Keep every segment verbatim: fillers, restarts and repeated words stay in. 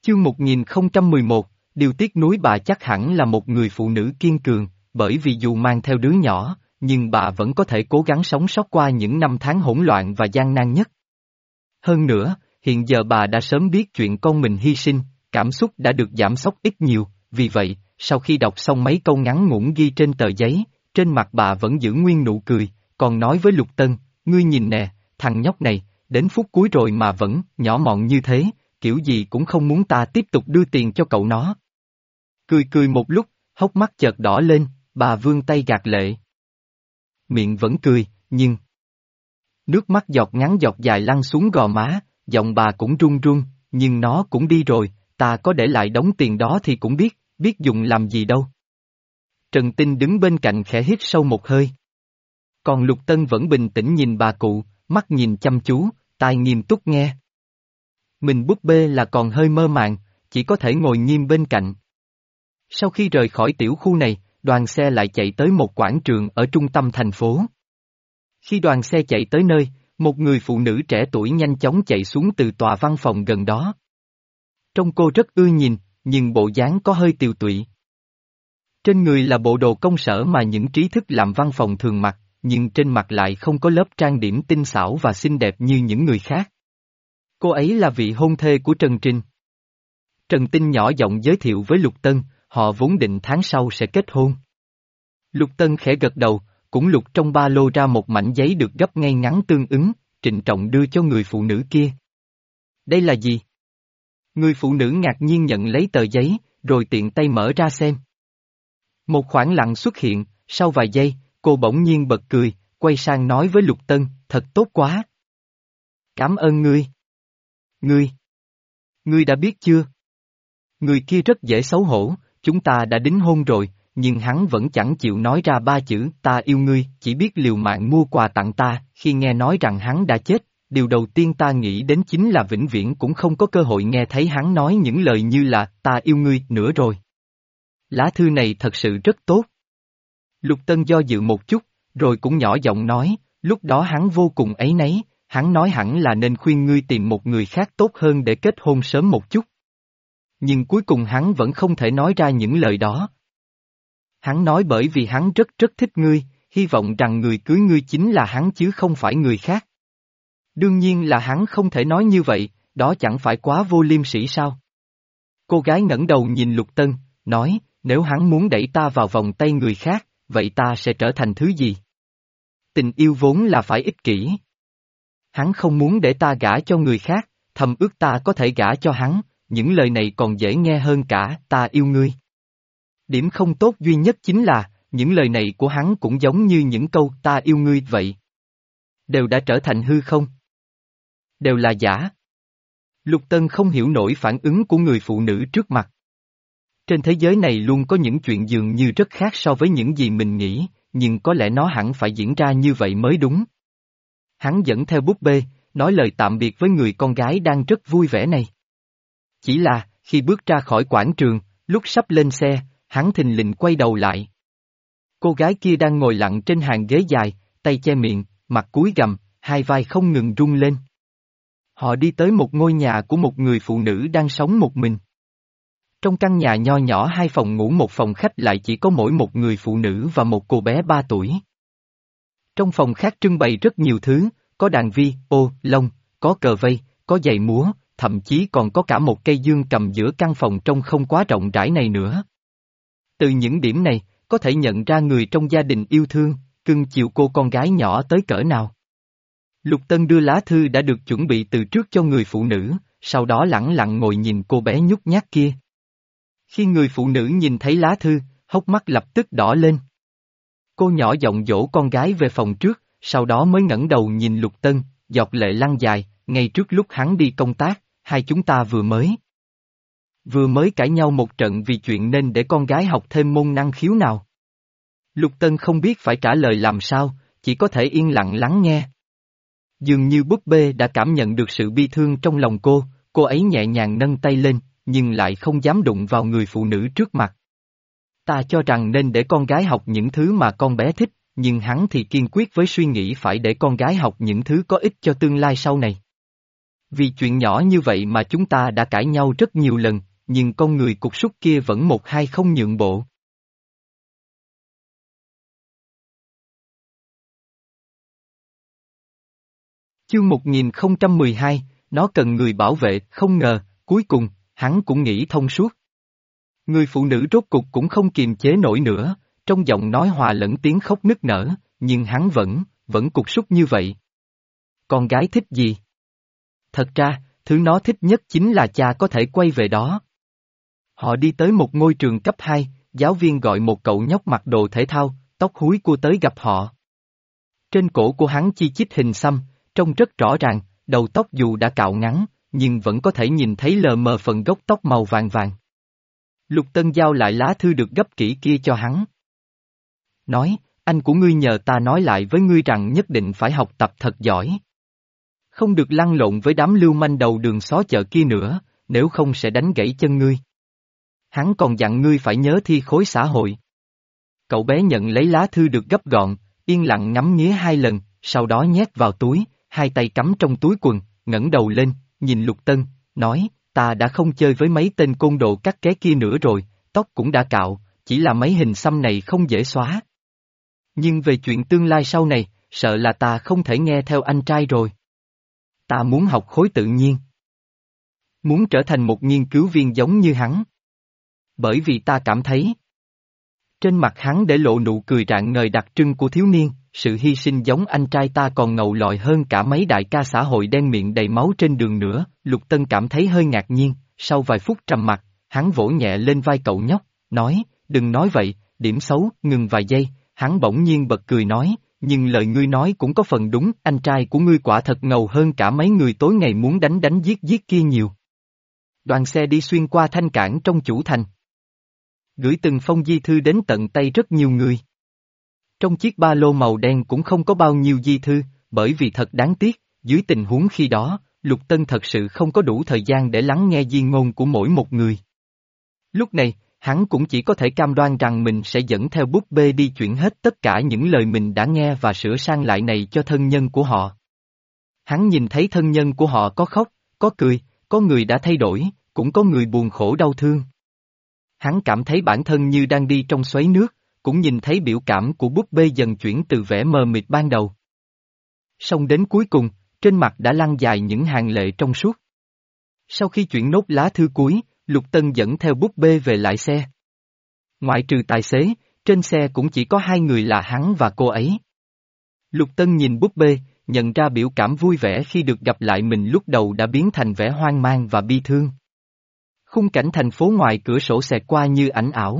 Chương một nghìn không trăm mười một, điều tiếc nuối bà chắc hẳn là một người phụ nữ kiên cường, bởi vì dù mang theo đứa nhỏ, nhưng bà vẫn có thể cố gắng sống sót qua những năm tháng hỗn loạn và gian nan nhất. Hơn nữa, hiện giờ bà đã sớm biết chuyện con mình hy sinh, cảm xúc đã được giảm sóc ít nhiều, vì vậy, sau khi đọc xong mấy câu ngắn ngủn ghi trên tờ giấy, trên mặt bà vẫn giữ nguyên nụ cười, còn nói với Lục Tân, ngươi nhìn nè, thằng nhóc này, đến phút cuối rồi mà vẫn nhỏ mọn như thế, kiểu gì cũng không muốn ta tiếp tục đưa tiền cho cậu nó. Cười cười một lúc, hốc mắt chợt đỏ lên, bà vươn tay gạt lệ. Miệng vẫn cười, nhưng... Nước mắt giọt ngắn giọt dài lăn xuống gò má, giọng bà cũng run run, nhưng nó cũng đi rồi, ta có để lại đống tiền đó thì cũng biết, biết dùng làm gì đâu. Trần Tinh đứng bên cạnh khẽ hít sâu một hơi. Còn Lục Tân vẫn bình tĩnh nhìn bà cụ, mắt nhìn chăm chú, tai nghiêm túc nghe. Mình búp bê là còn hơi mơ màng, chỉ có thể ngồi nghiêm bên cạnh. Sau khi rời khỏi tiểu khu này, đoàn xe lại chạy tới một quảng trường ở trung tâm thành phố. Khi đoàn xe chạy tới nơi, một người phụ nữ trẻ tuổi nhanh chóng chạy xuống từ tòa văn phòng gần đó. Trông cô rất ưa nhìn, nhưng bộ dáng có hơi tiều tụy. Trên người là bộ đồ công sở mà những trí thức làm văn phòng thường mặc, nhưng trên mặt lại không có lớp trang điểm tinh xảo và xinh đẹp như những người khác. Cô ấy là vị hôn thê của Trần Trinh. Trần Tinh nhỏ giọng giới thiệu với Lục Tân, họ vốn định tháng sau sẽ kết hôn. Lục Tân khẽ gật đầu, cũng lục trong ba lô ra một mảnh giấy được gấp ngay ngắn tương ứng, trịnh trọng đưa cho người phụ nữ kia. Đây là gì? Người phụ nữ ngạc nhiên nhận lấy tờ giấy, rồi tiện tay mở ra xem. Một khoảng lặng xuất hiện, sau vài giây, cô bỗng nhiên bật cười, quay sang nói với Lục Tân, thật tốt quá. Cảm ơn ngươi. Ngươi. Ngươi đã biết chưa? Người kia rất dễ xấu hổ, chúng ta đã đính hôn rồi, nhưng hắn vẫn chẳng chịu nói ra ba chữ ta yêu ngươi, chỉ biết liều mạng mua quà tặng ta, khi nghe nói rằng hắn đã chết, điều đầu tiên ta nghĩ đến chính là vĩnh viễn cũng không có cơ hội nghe thấy hắn nói những lời như là ta yêu ngươi nữa rồi. Lá thư này thật sự rất tốt. Lục Tân do dự một chút, rồi cũng nhỏ giọng nói, lúc đó hắn vô cùng áy náy, hắn nói hẳn là nên khuyên ngươi tìm một người khác tốt hơn để kết hôn sớm một chút. Nhưng cuối cùng hắn vẫn không thể nói ra những lời đó. Hắn nói bởi vì hắn rất rất thích ngươi, hy vọng rằng người cưới ngươi chính là hắn chứ không phải người khác. Đương nhiên là hắn không thể nói như vậy, đó chẳng phải quá vô liêm sỉ sao? Cô gái ngẩng đầu nhìn Lục Tân, nói, nếu hắn muốn đẩy ta vào vòng tay người khác, vậy ta sẽ trở thành thứ gì? Tình yêu vốn là phải ích kỷ. Hắn không muốn để ta gả cho người khác, thầm ước ta có thể gả cho hắn, những lời này còn dễ nghe hơn cả ta yêu ngươi. Điểm không tốt duy nhất chính là, những lời này của hắn cũng giống như những câu ta yêu ngươi vậy. Đều đã trở thành hư không? Đều là giả. Lục Tân không hiểu nổi phản ứng của người phụ nữ trước mặt. Trên thế giới này luôn có những chuyện dường như rất khác so với những gì mình nghĩ, nhưng có lẽ nó hẳn phải diễn ra như vậy mới đúng. Hắn dẫn theo búp bê, nói lời tạm biệt với người con gái đang rất vui vẻ này. Chỉ là, khi bước ra khỏi quảng trường, lúc sắp lên xe, hắn thình lình quay đầu lại. Cô gái kia đang ngồi lặng trên hàng ghế dài, tay che miệng, mặt cúi gằm, hai vai không ngừng rung lên. Họ đi tới một ngôi nhà của một người phụ nữ đang sống một mình. Trong căn nhà nho nhỏ hai phòng ngủ một phòng khách lại chỉ có mỗi một người phụ nữ và một cô bé ba tuổi. Trong phòng khác trưng bày rất nhiều thứ, có đàn vi, ô, lông, có cờ vây, có giày múa, thậm chí còn có cả một cây dương cầm giữa căn phòng trông không quá rộng rãi này nữa. Từ những điểm này, có thể nhận ra người trong gia đình yêu thương, cưng chiều cô con gái nhỏ tới cỡ nào. Lục Tân đưa lá thư đã được chuẩn bị từ trước cho người phụ nữ, sau đó lẳng lặng ngồi nhìn cô bé nhút nhát kia. Khi người phụ nữ nhìn thấy lá thư, hốc mắt lập tức đỏ lên. Cô nhỏ giọng dỗ con gái về phòng trước, sau đó mới ngẩng đầu nhìn Lục Tân, giọt lệ lăn dài, ngay trước lúc hắn đi công tác, hai chúng ta vừa mới. Vừa mới cãi nhau một trận vì chuyện nên để con gái học thêm môn năng khiếu nào. Lục Tân không biết phải trả lời làm sao, chỉ có thể yên lặng lắng nghe. Dường như búp bê đã cảm nhận được sự bi thương trong lòng cô, cô ấy nhẹ nhàng nâng tay lên, nhưng lại không dám đụng vào người phụ nữ trước mặt. Ta cho rằng nên để con gái học những thứ mà con bé thích, nhưng hắn thì kiên quyết với suy nghĩ phải để con gái học những thứ có ích cho tương lai sau này. Vì chuyện nhỏ như vậy mà chúng ta đã cãi nhau rất nhiều lần, nhưng con người cục súc kia vẫn một hai không nhượng bộ. Chương một nghìn không trăm mười hai, nó cần người bảo vệ, không ngờ, cuối cùng, hắn cũng nghĩ thông suốt. Người phụ nữ rốt cục cũng không kiềm chế nổi nữa, trong giọng nói hòa lẫn tiếng khóc nức nở, nhưng hắn vẫn, vẫn cục súc như vậy. Con gái thích gì? Thật ra, thứ nó thích nhất chính là cha có thể quay về đó. Họ đi tới một ngôi trường cấp hai, giáo viên gọi một cậu nhóc mặc đồ thể thao, tóc húi cua tới gặp họ. Trên cổ của hắn chi chít hình xăm, trông rất rõ ràng, đầu tóc dù đã cạo ngắn, nhưng vẫn có thể nhìn thấy lờ mờ phần gốc tóc màu vàng vàng. Lục Tân giao lại lá thư được gấp kỹ kia cho hắn. Nói, anh của ngươi nhờ ta nói lại với ngươi rằng nhất định phải học tập thật giỏi. Không được lăn lộn với đám lưu manh đầu đường xó chợ kia nữa, nếu không sẽ đánh gãy chân ngươi. Hắn còn dặn ngươi phải nhớ thi khối xã hội. Cậu bé nhận lấy lá thư được gấp gọn, yên lặng ngắm nghía hai lần, sau đó nhét vào túi, hai tay cắm trong túi quần, ngẩng đầu lên, nhìn Lục Tân, nói, ta đã không chơi với mấy tên côn đồ cắt ké kia nữa rồi, tóc cũng đã cạo, chỉ là mấy hình xăm này không dễ xóa. Nhưng về chuyện tương lai sau này, sợ là ta không thể nghe theo anh trai rồi. Ta muốn học khối tự nhiên. Muốn trở thành một nghiên cứu viên giống như hắn. Bởi vì ta cảm thấy. Trên mặt hắn để lộ nụ cười rạng ngời đặc trưng của thiếu niên, sự hy sinh giống anh trai ta còn ngầu lòi hơn cả mấy đại ca xã hội đen miệng đầy máu trên đường nữa. Lục Tân cảm thấy hơi ngạc nhiên, sau vài phút trầm mặc, hắn vỗ nhẹ lên vai cậu nhóc, nói, đừng nói vậy, điểm xấu, ngừng vài giây, hắn bỗng nhiên bật cười nói, nhưng lời ngươi nói cũng có phần đúng, anh trai của ngươi quả thật ngầu hơn cả mấy người tối ngày muốn đánh đánh giết giết kia nhiều. Đoàn xe đi xuyên qua thanh cảng trong chủ thành. Gửi từng phong di thư đến tận tay rất nhiều người. Trong chiếc ba lô màu đen cũng không có bao nhiêu di thư, bởi vì thật đáng tiếc, dưới tình huống khi đó, Lục Tân thật sự không có đủ thời gian để lắng nghe di ngôn của mỗi một người. Lúc này, hắn cũng chỉ có thể cam đoan rằng mình sẽ dẫn theo búp bê đi chuyển hết tất cả những lời mình đã nghe và sửa sang lại này cho thân nhân của họ. Hắn nhìn thấy thân nhân của họ có khóc, có cười, có người đã thay đổi, cũng có người buồn khổ đau thương. Hắn cảm thấy bản thân như đang đi trong xoáy nước, cũng nhìn thấy biểu cảm của búp bê dần chuyển từ vẻ mờ mịt ban đầu. Xong đến cuối cùng, trên mặt đã lăn dài những hàng lệ trong suốt. Sau khi chuyển nốt lá thư cuối, Lục Tân dẫn theo búp bê về lại xe. Ngoại trừ tài xế, trên xe cũng chỉ có hai người là hắn và cô ấy. Lục Tân nhìn búp bê, nhận ra biểu cảm vui vẻ khi được gặp lại mình lúc đầu đã biến thành vẻ hoang mang và bi thương. Khung cảnh thành phố ngoài cửa sổ xẹt qua như ảnh ảo.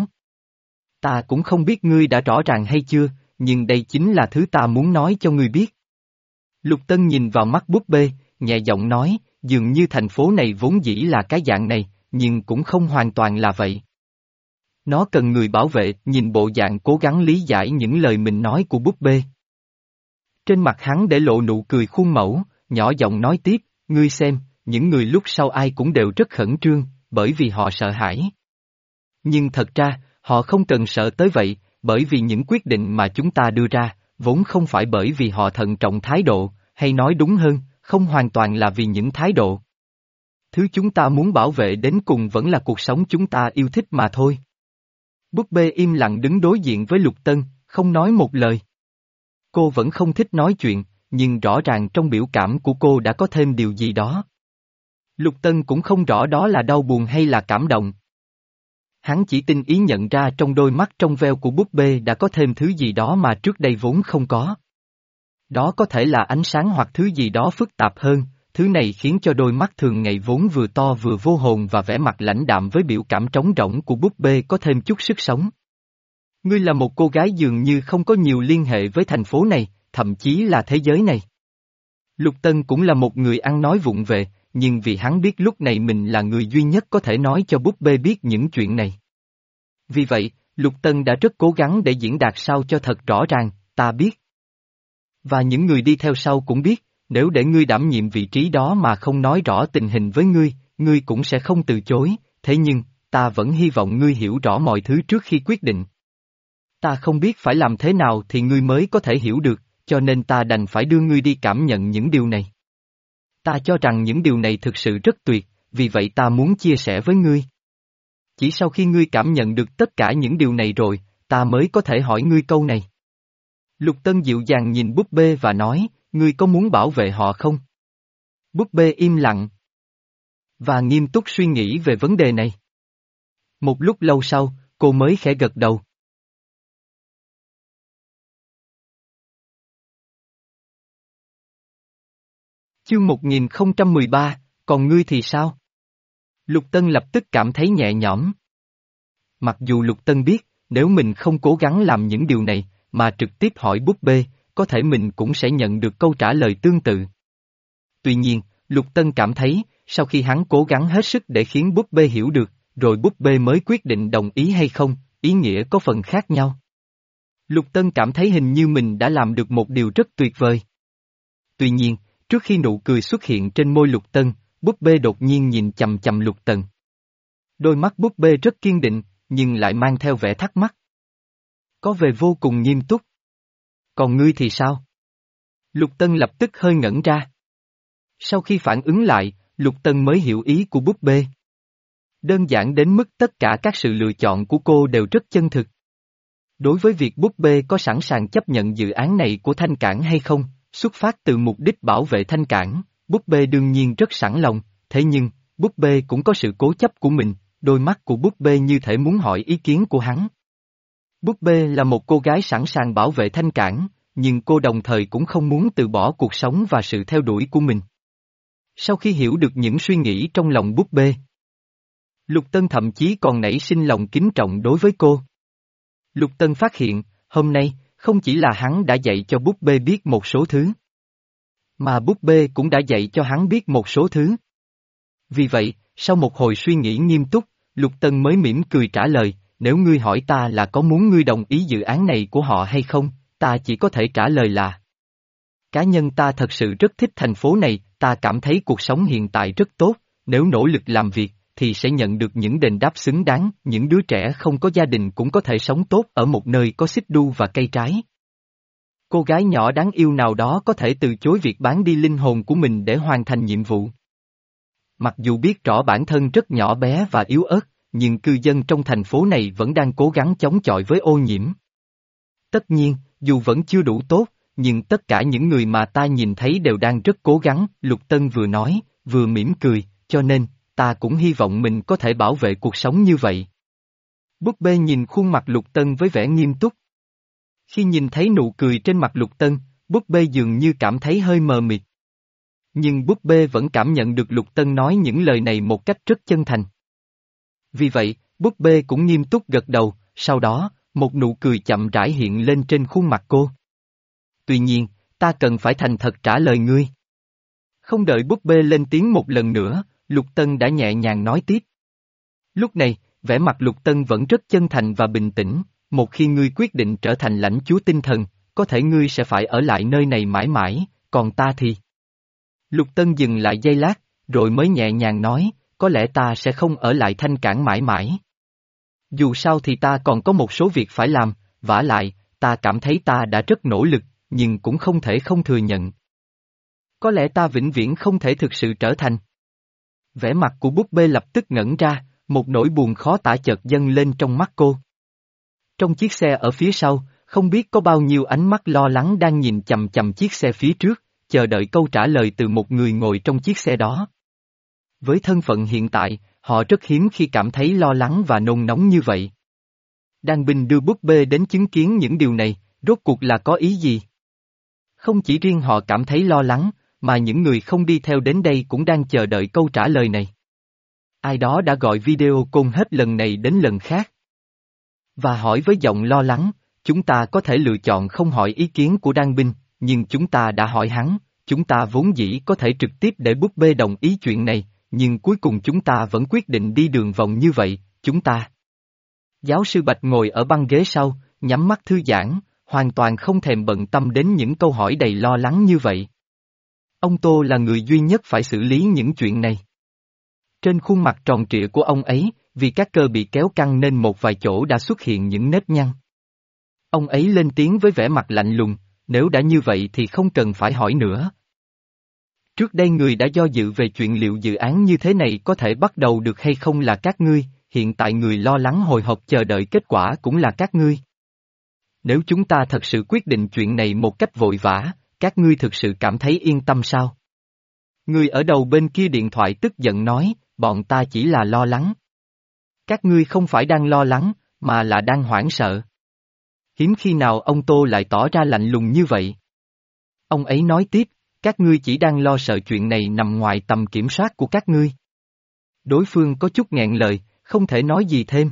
Ta cũng không biết ngươi đã rõ ràng hay chưa, nhưng đây chính là thứ ta muốn nói cho ngươi biết. Lục Tân nhìn vào mắt búp bê, nhẹ giọng nói, dường như thành phố này vốn dĩ là cái dạng này, nhưng cũng không hoàn toàn là vậy. Nó cần người bảo vệ, nhìn bộ dạng cố gắng lý giải những lời mình nói của búp bê. Trên mặt hắn để lộ nụ cười khuôn mẫu, nhỏ giọng nói tiếp, ngươi xem, những người lúc sau ai cũng đều rất khẩn trương, bởi vì họ sợ hãi. Nhưng thật ra, họ không cần sợ tới vậy, bởi vì những quyết định mà chúng ta đưa ra, vốn không phải bởi vì họ thận trọng thái độ, hay nói đúng hơn, không hoàn toàn là vì những thái độ. Thứ chúng ta muốn bảo vệ đến cùng vẫn là cuộc sống chúng ta yêu thích mà thôi. Búp bê im lặng đứng đối diện với Lục Tân, không nói một lời. Cô vẫn không thích nói chuyện, nhưng rõ ràng trong biểu cảm của cô đã có thêm điều gì đó. Lục Tân cũng không rõ đó là đau buồn hay là cảm động. Hắn chỉ tinh ý nhận ra trong đôi mắt trong veo của búp bê đã có thêm thứ gì đó mà trước đây vốn không có. Đó có thể là ánh sáng hoặc thứ gì đó phức tạp hơn, thứ này khiến cho đôi mắt thường ngày vốn vừa to vừa vô hồn và vẻ mặt lãnh đạm với biểu cảm trống rỗng của búp bê có thêm chút sức sống. Ngươi là một cô gái dường như không có nhiều liên hệ với thành phố này, thậm chí là thế giới này. Lục Tân cũng là một người ăn nói vụng về, nhưng vì hắn biết lúc này mình là người duy nhất có thể nói cho búp bê biết những chuyện này. Vì vậy, Lục Tân đã rất cố gắng để diễn đạt sao cho thật rõ ràng, ta biết. Và những người đi theo sau cũng biết, nếu để ngươi đảm nhiệm vị trí đó mà không nói rõ tình hình với ngươi, ngươi cũng sẽ không từ chối, thế nhưng, ta vẫn hy vọng ngươi hiểu rõ mọi thứ trước khi quyết định. Ta không biết phải làm thế nào thì ngươi mới có thể hiểu được, cho nên ta đành phải đưa ngươi đi cảm nhận những điều này. Ta cho rằng những điều này thực sự rất tuyệt, vì vậy ta muốn chia sẻ với ngươi. Chỉ sau khi ngươi cảm nhận được tất cả những điều này rồi, ta mới có thể hỏi ngươi câu này. Lục Tân dịu dàng nhìn búp bê và nói, ngươi có muốn bảo vệ họ không? Búp bê im lặng và nghiêm túc suy nghĩ về vấn đề này. Một lúc lâu sau, cô mới khẽ gật đầu. Chương một nghìn không trăm mười ba, còn ngươi thì sao? Lục Tân lập tức cảm thấy nhẹ nhõm. Mặc dù Lục Tân biết, nếu mình không cố gắng làm những điều này, mà trực tiếp hỏi búp bê, có thể mình cũng sẽ nhận được câu trả lời tương tự. Tuy nhiên, Lục Tân cảm thấy, sau khi hắn cố gắng hết sức để khiến búp bê hiểu được, rồi búp bê mới quyết định đồng ý hay không, ý nghĩa có phần khác nhau. Lục Tân cảm thấy hình như mình đã làm được một điều rất tuyệt vời. Tuy nhiên, trước khi nụ cười xuất hiện trên môi Lục Tân, búp bê đột nhiên nhìn chầm chầm Lục Tân. Đôi mắt búp bê rất kiên định, nhưng lại mang theo vẻ thắc mắc. Có vẻ vô cùng nghiêm túc. Còn ngươi thì sao? Lục Tân lập tức hơi ngẩn ra. Sau khi phản ứng lại, Lục Tân mới hiểu ý của búp bê. Đơn giản đến mức tất cả các sự lựa chọn của cô đều rất chân thực. Đối với việc búp bê có sẵn sàng chấp nhận dự án này của Thanh Cảng hay không, xuất phát từ mục đích bảo vệ Thanh Cảng, búp bê đương nhiên rất sẵn lòng, thế nhưng, búp bê cũng có sự cố chấp của mình, đôi mắt của búp bê như thể muốn hỏi ý kiến của hắn. Búp bê là một cô gái sẵn sàng bảo vệ Thanh Cảng, nhưng cô đồng thời cũng không muốn từ bỏ cuộc sống và sự theo đuổi của mình. Sau khi hiểu được những suy nghĩ trong lòng búp bê, Lục Tân thậm chí còn nảy sinh lòng kính trọng đối với cô. Lục Tân phát hiện, hôm nay, không chỉ là hắn đã dạy cho búp bê biết một số thứ, mà búp bê cũng đã dạy cho hắn biết một số thứ. Vì vậy, sau một hồi suy nghĩ nghiêm túc, Lục Tân mới mỉm cười trả lời, nếu ngươi hỏi ta là có muốn ngươi đồng ý dự án này của họ hay không, ta chỉ có thể trả lời là cá nhân ta thật sự rất thích thành phố này, ta cảm thấy cuộc sống hiện tại rất tốt, nếu nỗ lực làm việc, thì sẽ nhận được những đền đáp xứng đáng, những đứa trẻ không có gia đình cũng có thể sống tốt ở một nơi có xích đu và cây trái. Cô gái nhỏ đáng yêu nào đó có thể từ chối việc bán đi linh hồn của mình để hoàn thành nhiệm vụ. Mặc dù biết rõ bản thân rất nhỏ bé và yếu ớt, nhưng cư dân trong thành phố này vẫn đang cố gắng chống chọi với ô nhiễm. Tất nhiên, dù vẫn chưa đủ tốt, nhưng tất cả những người mà ta nhìn thấy đều đang rất cố gắng, Lục Tân vừa nói, vừa mỉm cười, cho nên, ta cũng hy vọng mình có thể bảo vệ cuộc sống như vậy. Búp bê nhìn khuôn mặt Lục Tân với vẻ nghiêm túc. Khi nhìn thấy nụ cười trên mặt Lục Tân, búp bê dường như cảm thấy hơi mờ mịt. Nhưng búp bê vẫn cảm nhận được Lục Tân nói những lời này một cách rất chân thành. Vì vậy, búp bê cũng nghiêm túc gật đầu, sau đó, một nụ cười chậm rãi hiện lên trên khuôn mặt cô. Tuy nhiên, ta cần phải thành thật trả lời ngươi. Không đợi búp bê lên tiếng một lần nữa, Lục Tân đã nhẹ nhàng nói tiếp. Lúc này, vẻ mặt Lục Tân vẫn rất chân thành và bình tĩnh, một khi ngươi quyết định trở thành lãnh chúa tinh thần, có thể ngươi sẽ phải ở lại nơi này mãi mãi, còn ta thì... Lục Tân dừng lại giây lát, rồi mới nhẹ nhàng nói, có lẽ ta sẽ không ở lại Thanh Cảng mãi mãi. Dù sao thì ta còn có một số việc phải làm, vả lại, ta cảm thấy ta đã rất nỗ lực, nhưng cũng không thể không thừa nhận. Có lẽ ta vĩnh viễn không thể thực sự trở thành. Vẻ mặt của búp bê lập tức ngẩn ra, một nỗi buồn khó tả chợt dâng lên trong mắt cô. Trong chiếc xe ở phía sau, không biết có bao nhiêu ánh mắt lo lắng đang nhìn chầm chầm chiếc xe phía trước, chờ đợi câu trả lời từ một người ngồi trong chiếc xe đó. Với thân phận hiện tại, họ rất hiếm khi cảm thấy lo lắng và nôn nóng như vậy. Đan Bình đưa búp bê đến chứng kiến những điều này, rốt cuộc là có ý gì? Không chỉ riêng họ cảm thấy lo lắng, mà những người không đi theo đến đây cũng đang chờ đợi câu trả lời này. Ai đó đã gọi video call hết lần này đến lần khác. Và hỏi với giọng lo lắng, chúng ta có thể lựa chọn không hỏi ý kiến của Đan Bình, nhưng chúng ta đã hỏi hắn, chúng ta vốn dĩ có thể trực tiếp để búp bê đồng ý chuyện này, nhưng cuối cùng chúng ta vẫn quyết định đi đường vòng như vậy, chúng ta. Giáo sư Bạch ngồi ở băng ghế sau, nhắm mắt thư giãn, hoàn toàn không thèm bận tâm đến những câu hỏi đầy lo lắng như vậy. Ông Tô là người duy nhất phải xử lý những chuyện này. Trên khuôn mặt tròn trịa của ông ấy, vì các cơ bị kéo căng nên một vài chỗ đã xuất hiện những nếp nhăn. Ông ấy lên tiếng với vẻ mặt lạnh lùng, nếu đã như vậy thì không cần phải hỏi nữa. Trước đây người đã do dự về chuyện liệu dự án như thế này có thể bắt đầu được hay không là các ngươi, hiện tại người lo lắng hồi hộp chờ đợi kết quả cũng là các ngươi. Nếu chúng ta thật sự quyết định chuyện này một cách vội vã, các ngươi thực sự cảm thấy yên tâm sao? Người ở đầu bên kia điện thoại tức giận nói, bọn ta chỉ là lo lắng. Các ngươi không phải đang lo lắng, mà là đang hoảng sợ. Hiếm khi nào ông Tô lại tỏ ra lạnh lùng như vậy. Ông ấy nói tiếp, các ngươi chỉ đang lo sợ chuyện này nằm ngoài tầm kiểm soát của các ngươi. Đối phương có chút nghẹn lời, không thể nói gì thêm.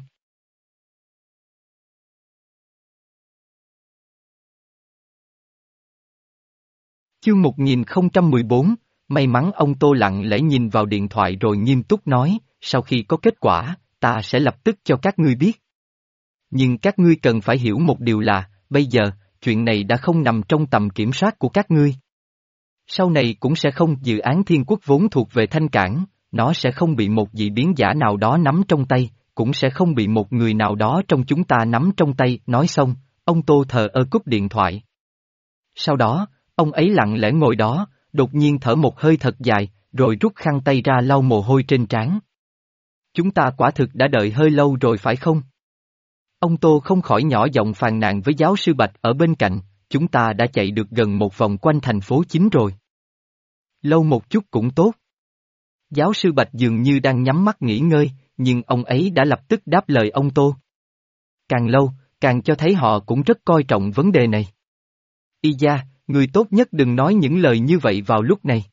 Chương một nghìn không trăm mười bốn, may mắn ông Tô lặng lẽ nhìn vào điện thoại rồi nghiêm túc nói, sau khi có kết quả, ta sẽ lập tức cho các ngươi biết. Nhưng các ngươi cần phải hiểu một điều là, bây giờ, chuyện này đã không nằm trong tầm kiểm soát của các ngươi. Sau này cũng sẽ không, dự án Thiên Quốc vốn thuộc về Thanh Cảng, nó sẽ không bị một dị biến giả nào đó nắm trong tay, cũng sẽ không bị một người nào đó trong chúng ta nắm trong tay, nói xong, ông Tô thờ ơ cúp điện thoại. Sau đó, ông ấy lặng lẽ ngồi đó, đột nhiên thở một hơi thật dài, rồi rút khăn tay ra lau mồ hôi trên trán. Chúng ta quả thực đã đợi hơi lâu rồi phải không? Ông Tô không khỏi nhỏ giọng phàn nàn với giáo sư Bạch ở bên cạnh, chúng ta đã chạy được gần một vòng quanh thành phố chính rồi. Lâu một chút cũng tốt. Giáo sư Bạch dường như đang nhắm mắt nghỉ ngơi, nhưng ông ấy đã lập tức đáp lời ông Tô. Càng lâu, càng cho thấy họ cũng rất coi trọng vấn đề này. Y gia, người tốt nhất đừng nói những lời như vậy vào lúc này.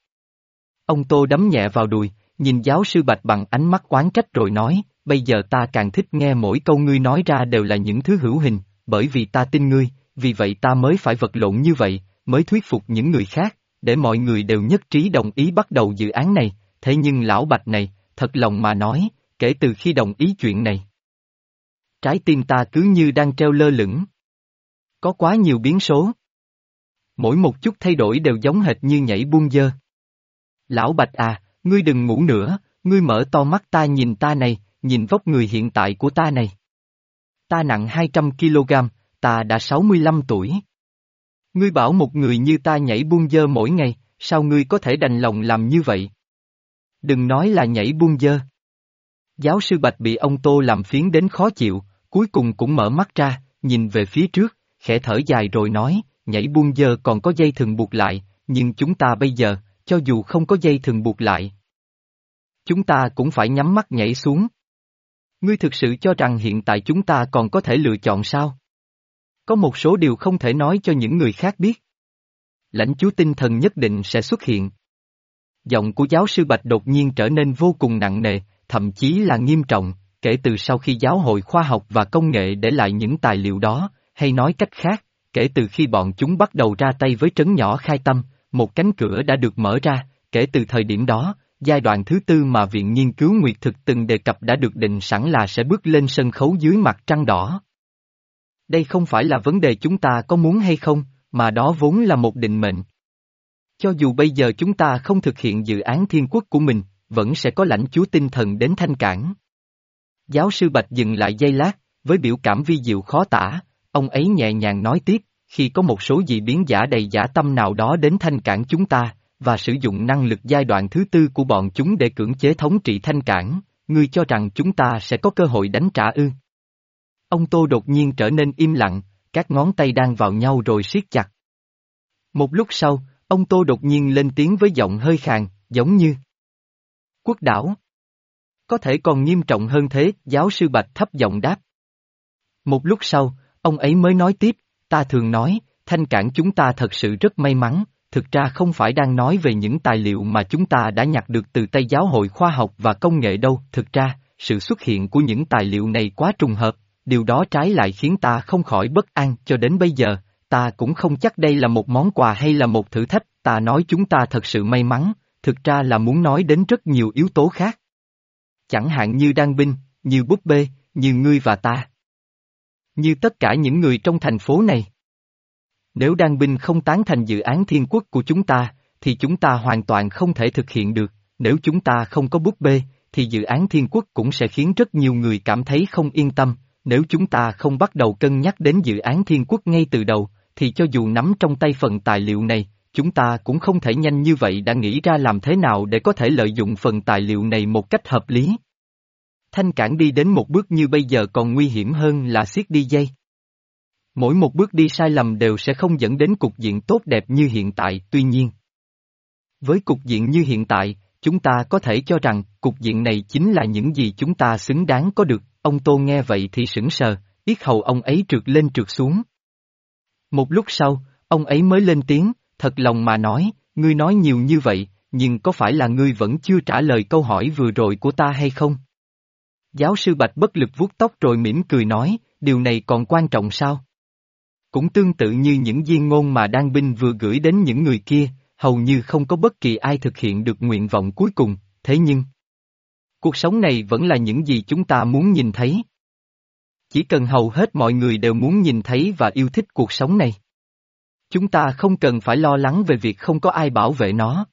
Ông Tô đấm nhẹ vào đùi, nhìn giáo sư Bạch bằng ánh mắt oán trách rồi nói, bây giờ ta càng thích nghe mỗi câu ngươi nói ra đều là những thứ hữu hình, bởi vì ta tin ngươi, vì vậy ta mới phải vật lộn như vậy, mới thuyết phục những người khác, để mọi người đều nhất trí đồng ý bắt đầu dự án này, thế nhưng lão Bạch này, thật lòng mà nói, kể từ khi đồng ý chuyện này. Trái tim ta cứ như đang treo lơ lửng. Có quá nhiều biến số. Mỗi một chút thay đổi đều giống hệt như nhảy buông dơ. Lão Bạch à, ngươi đừng ngủ nữa, ngươi mở to mắt ta nhìn ta này, nhìn vóc người hiện tại của ta này. Ta nặng hai trăm ki lô gam, ta đã sáu mươi lăm tuổi. Ngươi bảo một người như ta nhảy buông dơ mỗi ngày, sao ngươi có thể đành lòng làm như vậy? Đừng nói là nhảy buông dơ. Giáo sư Bạch bị ông Tô làm phiến đến khó chịu, cuối cùng cũng mở mắt ra, nhìn về phía trước, khẽ thở dài rồi nói, nhảy buông dơ còn có dây thừng buộc lại, nhưng chúng ta bây giờ, cho dù không có dây thừng buộc lại, chúng ta cũng phải nhắm mắt nhảy xuống. Ngươi thực sự cho rằng hiện tại chúng ta còn có thể lựa chọn sao? Có một số điều không thể nói cho những người khác biết. Lãnh chúa tinh thần nhất định sẽ xuất hiện. Giọng của giáo sư Bạch đột nhiên trở nên vô cùng nặng nề, thậm chí là nghiêm trọng, kể từ sau khi Giáo hội Khoa học và Công nghệ để lại những tài liệu đó, hay nói cách khác, kể từ khi bọn chúng bắt đầu ra tay với trấn nhỏ Khai Tâm, một cánh cửa đã được mở ra, kể từ thời điểm đó, giai đoạn thứ tư mà Viện Nghiên cứu Nguyệt Thực từng đề cập đã được định sẵn là sẽ bước lên sân khấu dưới mặt trăng đỏ. Đây không phải là vấn đề chúng ta có muốn hay không, mà đó vốn là một định mệnh. Cho dù bây giờ chúng ta không thực hiện dự án Thiên Quốc của mình, vẫn sẽ có lãnh chúa tinh thần đến Thanh Cảng. Giáo sư Bạch dừng lại giây lát, với biểu cảm vi diệu khó tả, ông ấy nhẹ nhàng nói tiếp, khi có một số dị biến giả đầy dã tâm nào đó đến Thanh Cảng chúng ta, và sử dụng năng lực giai đoạn thứ tư của bọn chúng để cưỡng chế thống trị Thanh Cảng, ngươi cho rằng chúng ta sẽ có cơ hội đánh trả ư? Ông Tô đột nhiên trở nên im lặng, các ngón tay đang vào nhau rồi siết chặt. Một lúc sau, ông Tô đột nhiên lên tiếng với giọng hơi khàn, giống như quốc đảo. Có thể còn nghiêm trọng hơn thế, giáo sư Bạch thấp giọng đáp. Một lúc sau, ông ấy mới nói tiếp, ta thường nói, Thanh Cảng chúng ta thật sự rất may mắn, thực ra không phải đang nói về những tài liệu mà chúng ta đã nhặt được từ tay Giáo hội Khoa học và Công nghệ đâu, thực ra, sự xuất hiện của những tài liệu này quá trùng hợp, điều đó trái lại khiến ta không khỏi bất an cho đến bây giờ, ta cũng không chắc đây là một món quà hay là một thử thách, ta nói chúng ta thật sự may mắn, thực ra là muốn nói đến rất nhiều yếu tố khác. Chẳng hạn như đan binh, như búp bê, như ngươi và ta. Như tất cả những người trong thành phố này. Nếu đan binh không tán thành dự án Thiên Quốc của chúng ta, thì chúng ta hoàn toàn không thể thực hiện được, nếu chúng ta không có búp bê, thì dự án Thiên Quốc cũng sẽ khiến rất nhiều người cảm thấy không yên tâm, nếu chúng ta không bắt đầu cân nhắc đến dự án Thiên Quốc ngay từ đầu, thì cho dù nắm trong tay phần tài liệu này, chúng ta cũng không thể nhanh như vậy đã nghĩ ra làm thế nào để có thể lợi dụng phần tài liệu này một cách hợp lý. Thanh Cảng đi đến một bước như bây giờ còn nguy hiểm hơn là siết đi dây. Mỗi một bước đi sai lầm đều sẽ không dẫn đến cục diện tốt đẹp như hiện tại, tuy nhiên. Với cục diện như hiện tại, chúng ta có thể cho rằng cục diện này chính là những gì chúng ta xứng đáng có được. Ông Tô nghe vậy thì sững sờ, yết hầu ông ấy trượt lên trượt xuống. Một lúc sau, ông ấy mới lên tiếng, thật lòng mà nói, ngươi nói nhiều như vậy, nhưng có phải là ngươi vẫn chưa trả lời câu hỏi vừa rồi của ta hay không? Giáo sư Bạch bất lực vuốt tóc rồi mỉm cười nói, điều này còn quan trọng sao? Cũng tương tự như những diên ngôn mà Đan Binh vừa gửi đến những người kia, hầu như không có bất kỳ ai thực hiện được nguyện vọng cuối cùng, thế nhưng cuộc sống này vẫn là những gì chúng ta muốn nhìn thấy. Chỉ cần hầu hết mọi người đều muốn nhìn thấy và yêu thích cuộc sống này. Chúng ta không cần phải lo lắng về việc không có ai bảo vệ nó.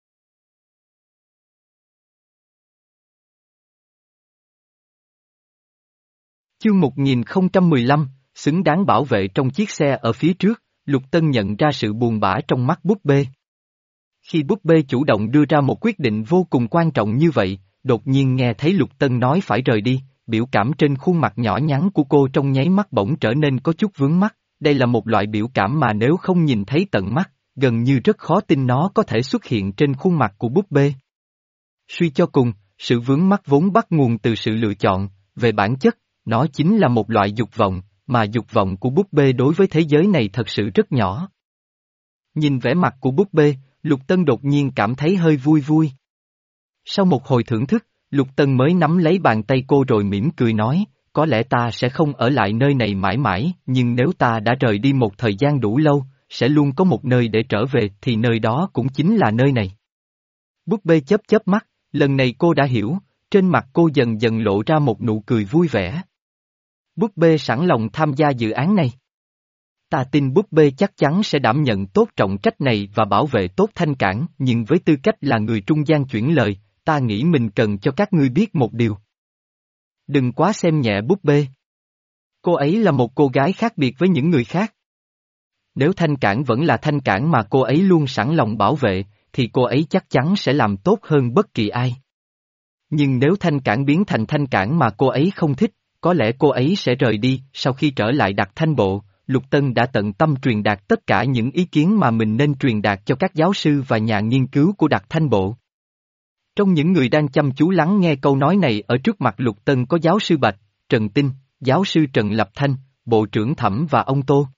Chương một nghìn không trăm mười lăm, xứng đáng bảo vệ trong chiếc xe ở phía trước, Lục Tân nhận ra sự buồn bã trong mắt búp bê. Khi búp bê chủ động đưa ra một quyết định vô cùng quan trọng như vậy, đột nhiên nghe thấy Lục Tân nói phải rời đi, biểu cảm trên khuôn mặt nhỏ nhắn của cô trong nháy mắt bỗng trở nên có chút vướng mắt, đây là một loại biểu cảm mà nếu không nhìn thấy tận mắt, gần như rất khó tin nó có thể xuất hiện trên khuôn mặt của búp bê. Suy cho cùng, sự vướng mắt vốn bắt nguồn từ sự lựa chọn, về bản chất, nó chính là một loại dục vọng, mà dục vọng của búp bê đối với thế giới này thật sự rất nhỏ. Nhìn vẻ mặt của búp bê, Lục Tân đột nhiên cảm thấy hơi vui vui. Sau một hồi thưởng thức, Lục Tân mới nắm lấy bàn tay cô rồi mỉm cười nói, có lẽ ta sẽ không ở lại nơi này mãi mãi, nhưng nếu ta đã rời đi một thời gian đủ lâu, sẽ luôn có một nơi để trở về thì nơi đó cũng chính là nơi này. Búp bê chớp chớp mắt, lần này cô đã hiểu, trên mặt cô dần dần lộ ra một nụ cười vui vẻ. Búp bê sẵn lòng tham gia dự án này. Ta tin búp bê chắc chắn sẽ đảm nhận tốt trọng trách này và bảo vệ tốt Thanh Cảng, nhưng với tư cách là người trung gian chuyển lời, ta nghĩ mình cần cho các ngươi biết một điều. Đừng quá xem nhẹ búp bê. Cô ấy là một cô gái khác biệt với những người khác. Nếu Thanh Cảng vẫn là Thanh Cảng mà cô ấy luôn sẵn lòng bảo vệ, thì cô ấy chắc chắn sẽ làm tốt hơn bất kỳ ai. Nhưng nếu Thanh Cảng biến thành Thanh Cảng mà cô ấy không thích, có lẽ cô ấy sẽ rời đi. Sau khi trở lại Đặc Thanh Bộ, Lục Tân đã tận tâm truyền đạt tất cả những ý kiến mà mình nên truyền đạt cho các giáo sư và nhà nghiên cứu của Đặc Thanh Bộ. Trong những người đang chăm chú lắng nghe câu nói này ở trước mặt Lục Tân có giáo sư Bạch, Trần Tinh, giáo sư Trần Lập Thanh, Bộ trưởng Thẩm và ông Tô.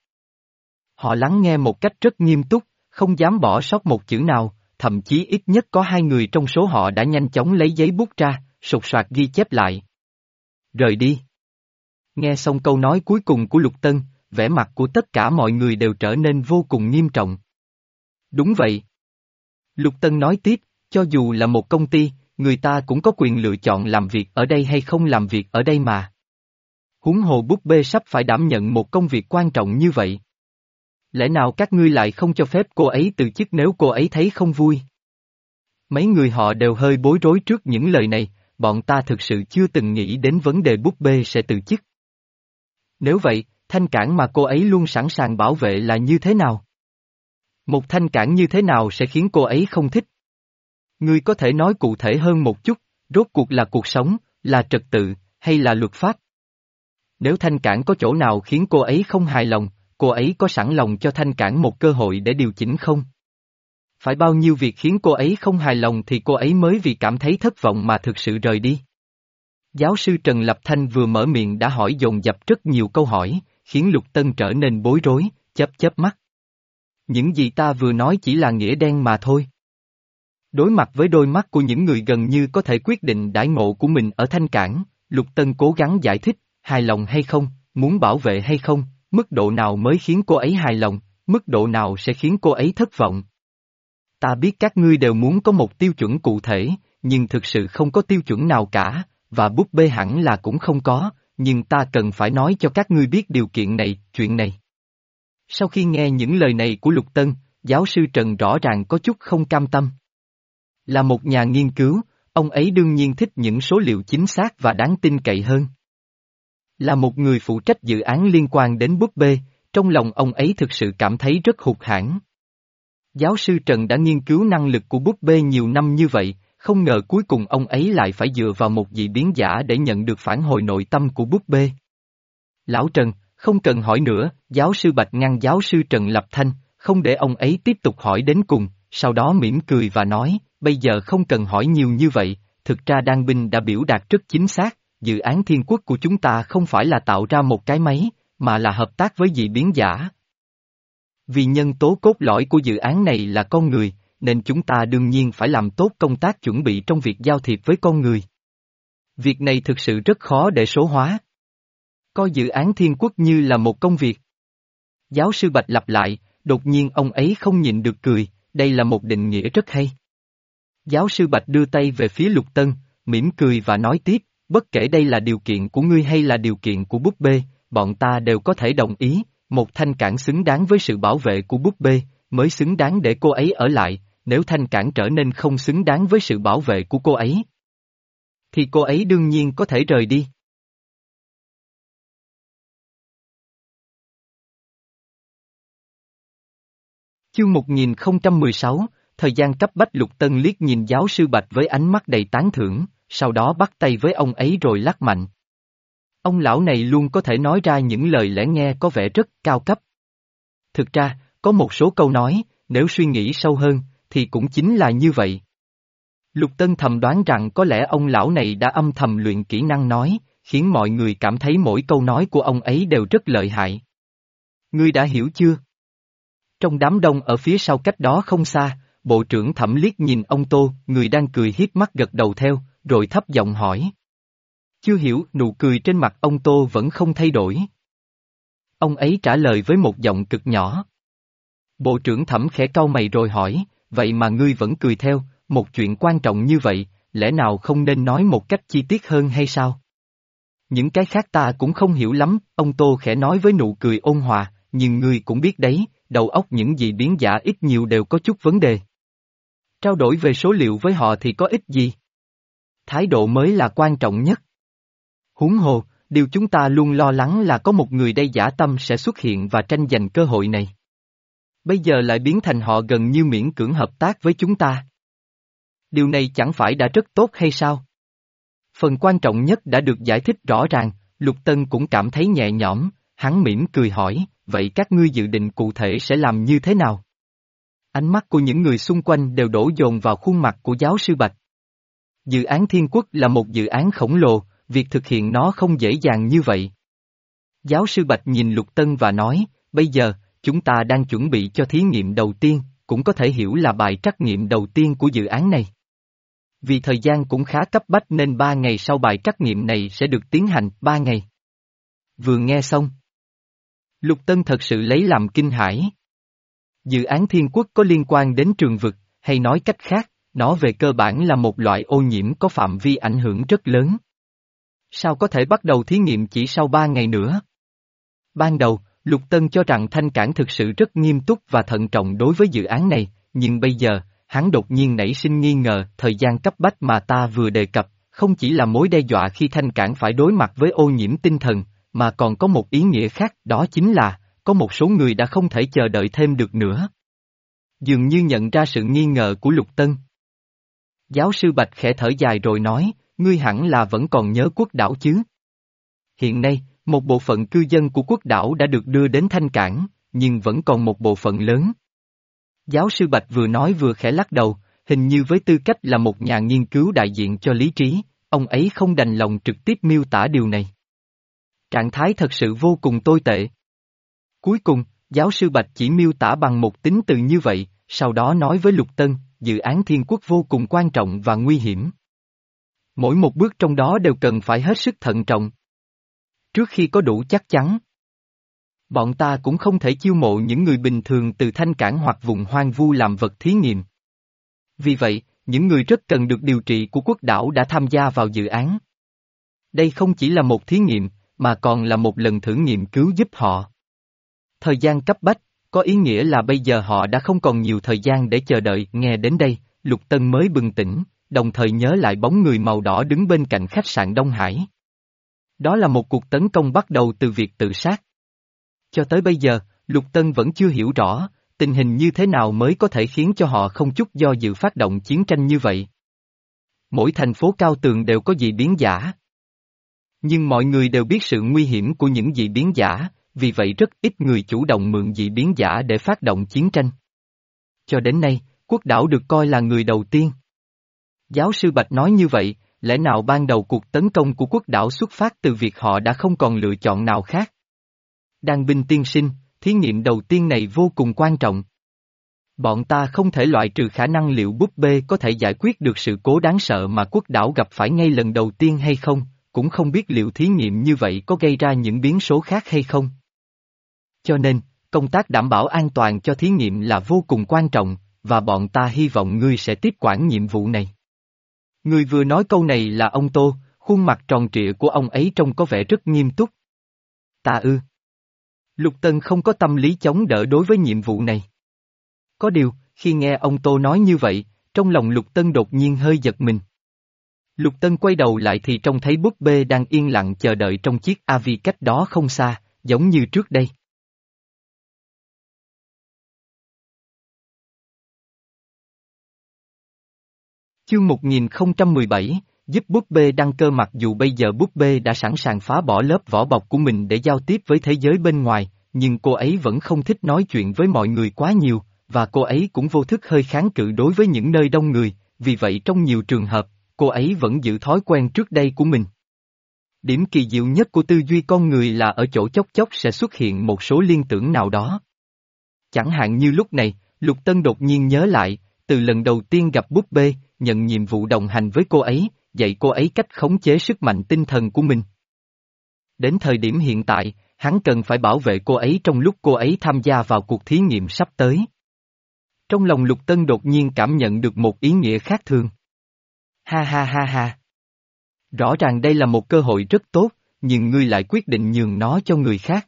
Họ lắng nghe một cách rất nghiêm túc, không dám bỏ sót một chữ nào, thậm chí ít nhất có hai người trong số họ đã nhanh chóng lấy giấy bút ra, sột soạt ghi chép lại. Rời đi. Nghe xong câu nói cuối cùng của Lục Tân, vẻ mặt của tất cả mọi người đều trở nên vô cùng nghiêm trọng. Đúng vậy. Lục Tân nói tiếp, cho dù là một công ty, người ta cũng có quyền lựa chọn làm việc ở đây hay không làm việc ở đây mà. Huống hồ búp bê sắp phải đảm nhận một công việc quan trọng như vậy. Lẽ nào các ngươi lại không cho phép cô ấy từ chức nếu cô ấy thấy không vui? Mấy người họ đều hơi bối rối trước những lời này, bọn ta thực sự chưa từng nghĩ đến vấn đề búp bê sẽ từ chức. Nếu vậy, Thanh Cảng mà cô ấy luôn sẵn sàng bảo vệ là như thế nào? Một Thanh Cảng như thế nào sẽ khiến cô ấy không thích? Ngươi có thể nói cụ thể hơn một chút, rốt cuộc là cuộc sống, là trật tự, hay là luật pháp? Nếu Thanh Cảng có chỗ nào khiến cô ấy không hài lòng, cô ấy có sẵn lòng cho Thanh Cảng một cơ hội để điều chỉnh không? Phải bao nhiêu việc khiến cô ấy không hài lòng thì cô ấy mới vì cảm thấy thất vọng mà thực sự rời đi? Giáo sư Trần Lập Thanh vừa mở miệng đã hỏi dồn dập rất nhiều câu hỏi, khiến Lục Tân trở nên bối rối, chớp chớp mắt. Những gì ta vừa nói chỉ là nghĩa đen mà thôi. Đối mặt với đôi mắt của những người gần như có thể quyết định đãi ngộ của mình ở Thanh Cảng, Lục Tân cố gắng giải thích, hài lòng hay không, muốn bảo vệ hay không, mức độ nào mới khiến cô ấy hài lòng, mức độ nào sẽ khiến cô ấy thất vọng. Ta biết các ngươi đều muốn có một tiêu chuẩn cụ thể, nhưng thực sự không có tiêu chuẩn nào cả, và búp bê hẳn là cũng không có, nhưng ta cần phải nói cho các ngươi biết điều kiện này, chuyện này. Sau khi nghe những lời này của Lục Tân, giáo sư Trần rõ ràng có chút không cam tâm. Là một nhà nghiên cứu, ông ấy đương nhiên thích những số liệu chính xác và đáng tin cậy hơn. Là một người phụ trách dự án liên quan đến búp bê, trong lòng ông ấy thực sự cảm thấy rất hụt hẫng. Giáo sư Trần đã nghiên cứu năng lực của búp bê nhiều năm như vậy, không ngờ cuối cùng ông ấy lại phải dựa vào một dị biến giả để nhận được phản hồi nội tâm của búp bê. Lão Trần, không cần hỏi nữa, giáo sư Bạch ngăn giáo sư Trần Lập Thanh, không để ông ấy tiếp tục hỏi đến cùng, sau đó mỉm cười và nói, bây giờ không cần hỏi nhiều như vậy, thực ra Đan Binh đã biểu đạt rất chính xác, dự án thiên quốc của chúng ta không phải là tạo ra một cái máy, mà là hợp tác với dị biến giả. Vì nhân tố cốt lõi của dự án này là con người, nên chúng ta đương nhiên phải làm tốt công tác chuẩn bị trong việc giao thiệp với con người. Việc này thực sự rất khó để số hóa. Coi dự án thiên quốc như là một công việc. Giáo sư Bạch lặp lại, đột nhiên ông ấy không nhịn được cười, đây là một định nghĩa rất hay. Giáo sư Bạch đưa tay về phía Lục Tân, mỉm cười và nói tiếp, bất kể đây là điều kiện của ngươi hay là điều kiện của búp bê, bọn ta đều có thể đồng ý, một thanh cản xứng đáng với sự bảo vệ của búp bê, mới xứng đáng để cô ấy ở lại, nếu thanh cản trở nên không xứng đáng với sự bảo vệ của cô ấy, thì cô ấy đương nhiên có thể rời đi. Chương một nghìn không trăm mười sáu, thời gian cấp bách. Lục Tân liếc nhìn giáo sư Bạch với ánh mắt đầy tán thưởng, sau đó bắt tay với ông ấy rồi lắc mạnh. Ông lão này luôn có thể nói ra những lời lẽ nghe có vẻ rất cao cấp. Thực ra, có một số câu nói, nếu suy nghĩ sâu hơn, thì cũng chính là như vậy. Lục Tân thầm đoán rằng có lẽ ông lão này đã âm thầm luyện kỹ năng nói, khiến mọi người cảm thấy mỗi câu nói của ông ấy đều rất lợi hại. Ngươi đã hiểu chưa? Trong đám đông ở phía sau cách đó không xa, bộ trưởng Thẩm liếc nhìn ông Tô, người đang cười hiếp mắt gật đầu theo, rồi thấp giọng hỏi. Chưa hiểu, nụ cười trên mặt ông Tô vẫn không thay đổi. Ông ấy trả lời với một giọng cực nhỏ. Bộ trưởng Thẩm khẽ cau mày rồi hỏi, vậy mà ngươi vẫn cười theo, một chuyện quan trọng như vậy, lẽ nào không nên nói một cách chi tiết hơn hay sao? Những cái khác ta cũng không hiểu lắm, ông Tô khẽ nói với nụ cười ôn hòa, nhưng ngươi cũng biết đấy, đầu óc những dị biến giả ít nhiều đều có chút vấn đề. Trao đổi về số liệu với họ thì có ích gì? Thái độ mới là quan trọng nhất. Huống hồ, điều chúng ta luôn lo lắng là có một người đây dã tâm sẽ xuất hiện và tranh giành cơ hội này. Bây giờ lại biến thành họ gần như miễn cưỡng hợp tác với chúng ta. Điều này chẳng phải đã rất tốt hay sao? Phần quan trọng nhất đã được giải thích rõ ràng, Lục Tân cũng cảm thấy nhẹ nhõm, hắn mỉm cười hỏi, vậy các ngươi dự định cụ thể sẽ làm như thế nào? Ánh mắt của những người xung quanh đều đổ dồn vào khuôn mặt của giáo sư Bạch. Dự án Thiên Quốc là một dự án khổng lồ, việc thực hiện nó không dễ dàng như vậy. Giáo sư Bạch nhìn Lục Tân và nói, bây giờ, chúng ta đang chuẩn bị cho thí nghiệm đầu tiên, cũng có thể hiểu là bài trắc nghiệm đầu tiên của dự án này. Vì thời gian cũng khá cấp bách nên ba ngày sau bài trắc nghiệm này sẽ được tiến hành, ba ngày. Vừa nghe xong, Lục Tân thật sự lấy làm kinh hãi. Dự án Thiên Quốc có liên quan đến trường vực, hay nói cách khác, nó về cơ bản là một loại ô nhiễm có phạm vi ảnh hưởng rất lớn. Sao có thể bắt đầu thí nghiệm chỉ sau ba ngày nữa? Ban đầu, Lục Tân cho rằng Thanh Cảng thực sự rất nghiêm túc và thận trọng đối với dự án này, nhưng bây giờ, hắn đột nhiên nảy sinh nghi ngờ thời gian cấp bách mà ta vừa đề cập, không chỉ là mối đe dọa khi Thanh Cảng phải đối mặt với ô nhiễm tinh thần, mà còn có một ý nghĩa khác, đó chính là, có một số người đã không thể chờ đợi thêm được nữa. Dường như nhận ra sự nghi ngờ của Lục Tân. Giáo sư Bạch khẽ thở dài rồi nói, ngươi hẳn là vẫn còn nhớ quốc đảo chứ? Hiện nay, một bộ phận cư dân của quốc đảo đã được đưa đến Thanh Cảng, nhưng vẫn còn một bộ phận lớn. Giáo sư Bạch vừa nói vừa khẽ lắc đầu, hình như với tư cách là một nhà nghiên cứu đại diện cho lý trí, ông ấy không đành lòng trực tiếp miêu tả điều này. Trạng thái thật sự vô cùng tồi tệ. Cuối cùng, giáo sư Bạch chỉ miêu tả bằng một tính từ như vậy, sau đó nói với Lục Tân, dự án Thiên Quốc vô cùng quan trọng và nguy hiểm. Mỗi một bước trong đó đều cần phải hết sức thận trọng. Trước khi có đủ chắc chắn, bọn ta cũng không thể chiêu mộ những người bình thường từ Thanh Cảng hoặc vùng hoang vu làm vật thí nghiệm. Vì vậy, những người rất cần được điều trị của quốc đảo đã tham gia vào dự án. Đây không chỉ là một thí nghiệm, mà còn là một lần thử nghiệm cứu giúp họ. Thời gian cấp bách, có ý nghĩa là bây giờ họ đã không còn nhiều thời gian để chờ đợi. Nghe đến đây, Lục Tân mới bừng tỉnh, đồng thời nhớ lại bóng người màu đỏ đứng bên cạnh khách sạn Đông Hải. Đó là một cuộc tấn công bắt đầu từ việc tự sát. Cho tới bây giờ, Lục Tân vẫn chưa hiểu rõ, tình hình như thế nào mới có thể khiến cho họ không chút do dự phát động chiến tranh như vậy? Mỗi thành phố cao tường đều có dị biến giả. Nhưng mọi người đều biết sự nguy hiểm của những dị biến giả, vì vậy rất ít người chủ động mượn dị biến giả để phát động chiến tranh. Cho đến nay, quốc đảo được coi là người đầu tiên. Giáo sư Bạch nói như vậy, lẽ nào ban đầu cuộc tấn công của quốc đảo xuất phát từ việc họ đã không còn lựa chọn nào khác? Đan binh tiên sinh, thí nghiệm đầu tiên này vô cùng quan trọng. Bọn ta không thể loại trừ khả năng liệu búp bê có thể giải quyết được sự cố đáng sợ mà quốc đảo gặp phải ngay lần đầu tiên hay không, cũng không biết liệu thí nghiệm như vậy có gây ra những biến số khác hay không. Cho nên, công tác đảm bảo an toàn cho thí nghiệm là vô cùng quan trọng, và bọn ta hy vọng ngươi sẽ tiếp quản nhiệm vụ này. Người vừa nói câu này là ông Tô, khuôn mặt tròn trịa của ông ấy trông có vẻ rất nghiêm túc. Ta ư. Lục Tân không có tâm lý chống đỡ đối với nhiệm vụ này. Có điều, khi nghe ông Tô nói như vậy, trong lòng Lục Tân đột nhiên hơi giật mình. Lục Tân quay đầu lại thì trông thấy búp bê đang yên lặng chờ đợi trong chiếc a vê cách đó không xa, giống như trước đây. Chương một nghìn không trăm mười bảy, giúp búp bê đăng cơ. Mặc dù bây giờ búp bê đã sẵn sàng phá bỏ lớp vỏ bọc của mình để giao tiếp với thế giới bên ngoài, nhưng cô ấy vẫn không thích nói chuyện với mọi người quá nhiều, và cô ấy cũng vô thức hơi kháng cự đối với những nơi đông người, vì vậy trong nhiều trường hợp, cô ấy vẫn giữ thói quen trước đây của mình. Điểm kỳ diệu nhất của tư duy con người là ở chỗ chốc chốc sẽ xuất hiện một số liên tưởng nào đó. Chẳng hạn như lúc này, Lục Tân đột nhiên nhớ lại, từ lần đầu tiên gặp búp bê, nhận nhiệm vụ đồng hành với cô ấy, dạy cô ấy cách khống chế sức mạnh tinh thần của mình. Đến thời điểm hiện tại, hắn cần phải bảo vệ cô ấy trong lúc cô ấy tham gia vào cuộc thí nghiệm sắp tới. Trong lòng Lục Tân đột nhiên cảm nhận được một ý nghĩa khác thường. Ha ha ha ha. Rõ ràng đây là một cơ hội rất tốt, nhưng ngươi lại quyết định nhường nó cho người khác.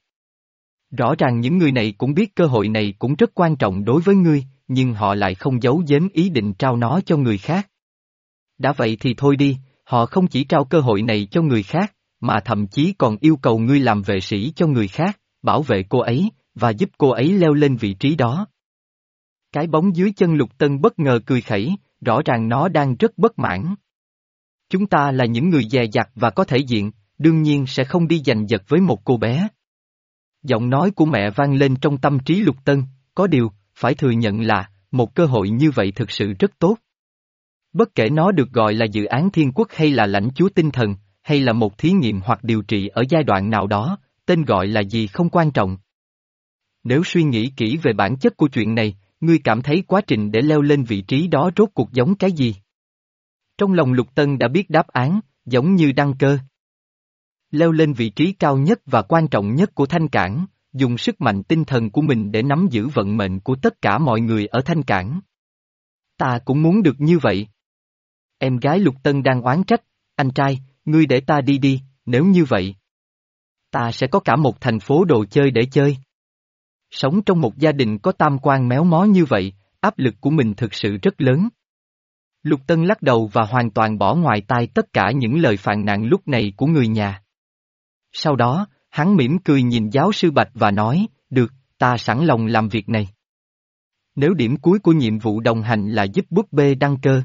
Rõ ràng những người này cũng biết cơ hội này cũng rất quan trọng đối với ngươi, nhưng họ lại không giấu giếm ý định trao nó cho người khác. Đã vậy thì thôi đi, họ không chỉ trao cơ hội này cho người khác, mà thậm chí còn yêu cầu ngươi làm vệ sĩ cho người khác, bảo vệ cô ấy, và giúp cô ấy leo lên vị trí đó. Cái bóng dưới chân Lục Tân bất ngờ cười khẩy, rõ ràng nó đang rất bất mãn. Chúng ta là những người dè dặt và có thể diện, đương nhiên sẽ không đi giành giật với một cô bé. Giọng nói của mẹ vang lên trong tâm trí Lục Tân, có điều, phải thừa nhận là, một cơ hội như vậy thực sự rất tốt. Bất kể nó được gọi là dự án thiên quốc hay là lãnh chúa tinh thần, hay là một thí nghiệm hoặc điều trị ở giai đoạn nào đó, tên gọi là gì không quan trọng. Nếu suy nghĩ kỹ về bản chất của chuyện này, ngươi cảm thấy quá trình để leo lên vị trí đó rốt cuộc giống cái gì? Trong lòng Lục Tân đã biết đáp án, giống như đăng cơ. Leo lên vị trí cao nhất và quan trọng nhất của Thanh Cảng, dùng sức mạnh tinh thần của mình để nắm giữ vận mệnh của tất cả mọi người ở Thanh Cảng. Ta cũng muốn được như vậy. Em gái Lục Tân đang oán trách, anh trai, ngươi để ta đi đi, nếu như vậy. Ta sẽ có cả một thành phố đồ chơi để chơi. Sống trong một gia đình có tam quan méo mó như vậy, áp lực của mình thực sự rất lớn. Lục Tân lắc đầu và hoàn toàn bỏ ngoài tai tất cả những lời phàn nàn lúc này của người nhà. Sau đó, hắn mỉm cười nhìn giáo sư Bạch và nói, được, ta sẵn lòng làm việc này. Nếu điểm cuối của nhiệm vụ đồng hành là giúp búp bê đăng cơ,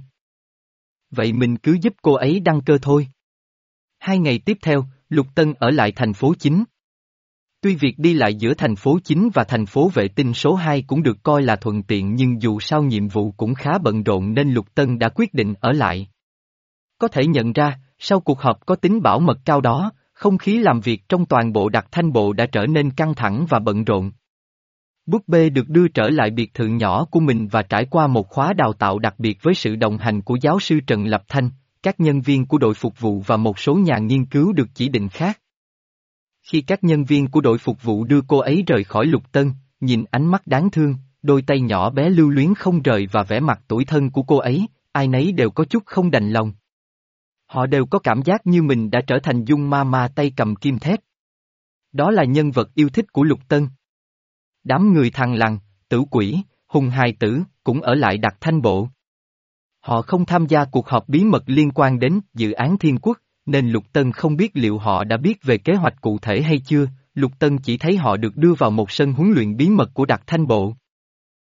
vậy mình cứ giúp cô ấy đăng cơ thôi. Hai ngày tiếp theo, Lục Tân ở lại thành phố chính. Tuy việc đi lại giữa thành phố chính và thành phố vệ tinh số hai cũng được coi là thuận tiện, nhưng dù sao nhiệm vụ cũng khá bận rộn nên Lục Tân đã quyết định ở lại. Có thể nhận ra, sau cuộc họp có tính bảo mật cao đó, không khí làm việc trong toàn bộ Đặc Thanh Bộ đã trở nên căng thẳng và bận rộn. Búp bê được đưa trở lại biệt thự nhỏ của mình và trải qua một khóa đào tạo đặc biệt với sự đồng hành của giáo sư Trần Lập Thanh, các nhân viên của đội phục vụ và một số nhà nghiên cứu được chỉ định khác. Khi các nhân viên của đội phục vụ đưa cô ấy rời khỏi Lục Tân, nhìn ánh mắt đáng thương, đôi tay nhỏ bé lưu luyến không rời và vẻ mặt tủi thân của cô ấy, ai nấy đều có chút không đành lòng. Họ đều có cảm giác như mình đã trở thành Dung Ma Ma tay cầm kim thép. Đó là nhân vật yêu thích của Lục Tân. Đám người thằng lằn, tử quỷ, hùng hài tử, cũng ở lại Đặc Thanh Bộ. Họ không tham gia cuộc họp bí mật liên quan đến dự án Thiên Quốc, nên Lục Tân không biết liệu họ đã biết về kế hoạch cụ thể hay chưa. Lục Tân chỉ thấy họ được đưa vào một sân huấn luyện bí mật của Đặc Thanh Bộ.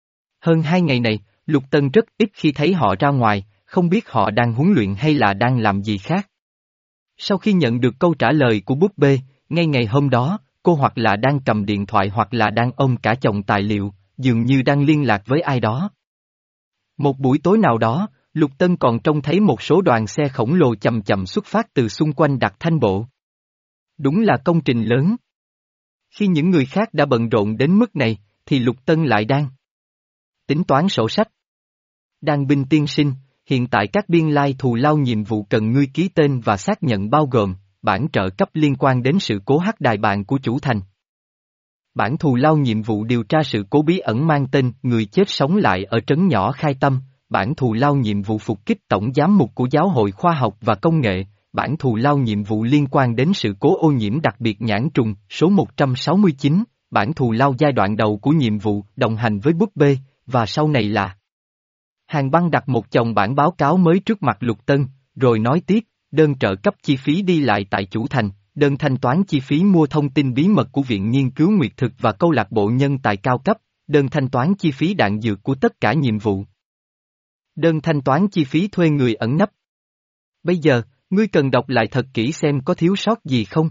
Hơn hai ngày này, Lục Tân rất ít khi thấy họ ra ngoài, không biết họ đang huấn luyện hay là đang làm gì khác. Sau khi nhận được câu trả lời của búp bê, ngay ngày hôm đó, cô hoặc là đang cầm điện thoại hoặc là đang ôm cả chồng tài liệu, dường như đang liên lạc với ai đó. Một buổi tối nào đó, Lục Tân còn trông thấy một số đoàn xe khổng lồ chậm chậm xuất phát từ xung quanh Đặc Thanh Bộ. Đúng là công trình lớn. Khi những người khác đã bận rộn đến mức này, thì Lục Tân lại đang tính toán sổ sách. Đan binh tiên sinh, hiện tại các biên lai thù lao nhiệm vụ cần ngươi ký tên và xác nhận bao gồm bản trợ cấp liên quan đến sự cố hắc đài bạn của chủ thành. Bản thù lao nhiệm vụ điều tra sự cố bí ẩn mang tên người chết sống lại ở trấn nhỏ Khai Tâm, bản thù lao nhiệm vụ phục kích tổng giám mục của Giáo hội Khoa học và Công nghệ, bản thù lao nhiệm vụ liên quan đến sự cố ô nhiễm đặc biệt nhãn trùng số một trăm sáu mươi chín, bản thù lao giai đoạn đầu của nhiệm vụ đồng hành với búp bê, và sau này là. Hàn Băng đặt một chồng bản báo cáo mới trước mặt Lục Tân, rồi nói tiếp, đơn trợ cấp chi phí đi lại tại chủ thành, đơn thanh toán chi phí mua thông tin bí mật của Viện Nghiên cứu Nguyệt Thực và câu lạc bộ nhân tài cao cấp, đơn thanh toán chi phí đạn dược của tất cả nhiệm vụ. Đơn thanh toán chi phí thuê người ẩn nấp. Bây giờ, ngươi cần đọc lại thật kỹ xem có thiếu sót gì không.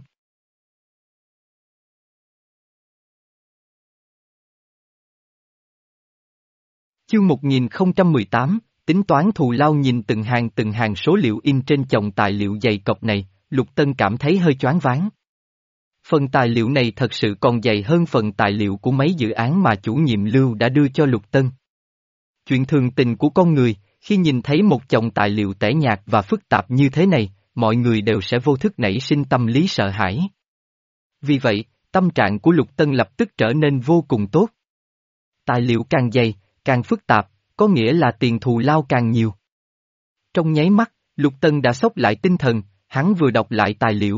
Chương một nghìn không trăm mười tám, tính toán thù lao. Nhìn từng hàng từng hàng số liệu in trên chồng tài liệu dày cộp này, Lục Tân cảm thấy hơi choáng váng. Phần tài liệu này thật sự còn dày hơn phần tài liệu của mấy dự án mà chủ nhiệm Lưu đã đưa cho Lục Tân. Chuyện thường tình của con người, khi nhìn thấy một chồng tài liệu tẻ nhạt và phức tạp như thế này, mọi người đều sẽ vô thức nảy sinh tâm lý sợ hãi. Vì vậy, tâm trạng của Lục Tân lập tức trở nên vô cùng tốt. Tài liệu càng dày, càng phức tạp, có nghĩa là tiền thù lao càng nhiều. Trong nháy mắt, Lục Tân đã xốc lại tinh thần, hắn vừa đọc lại tài liệu.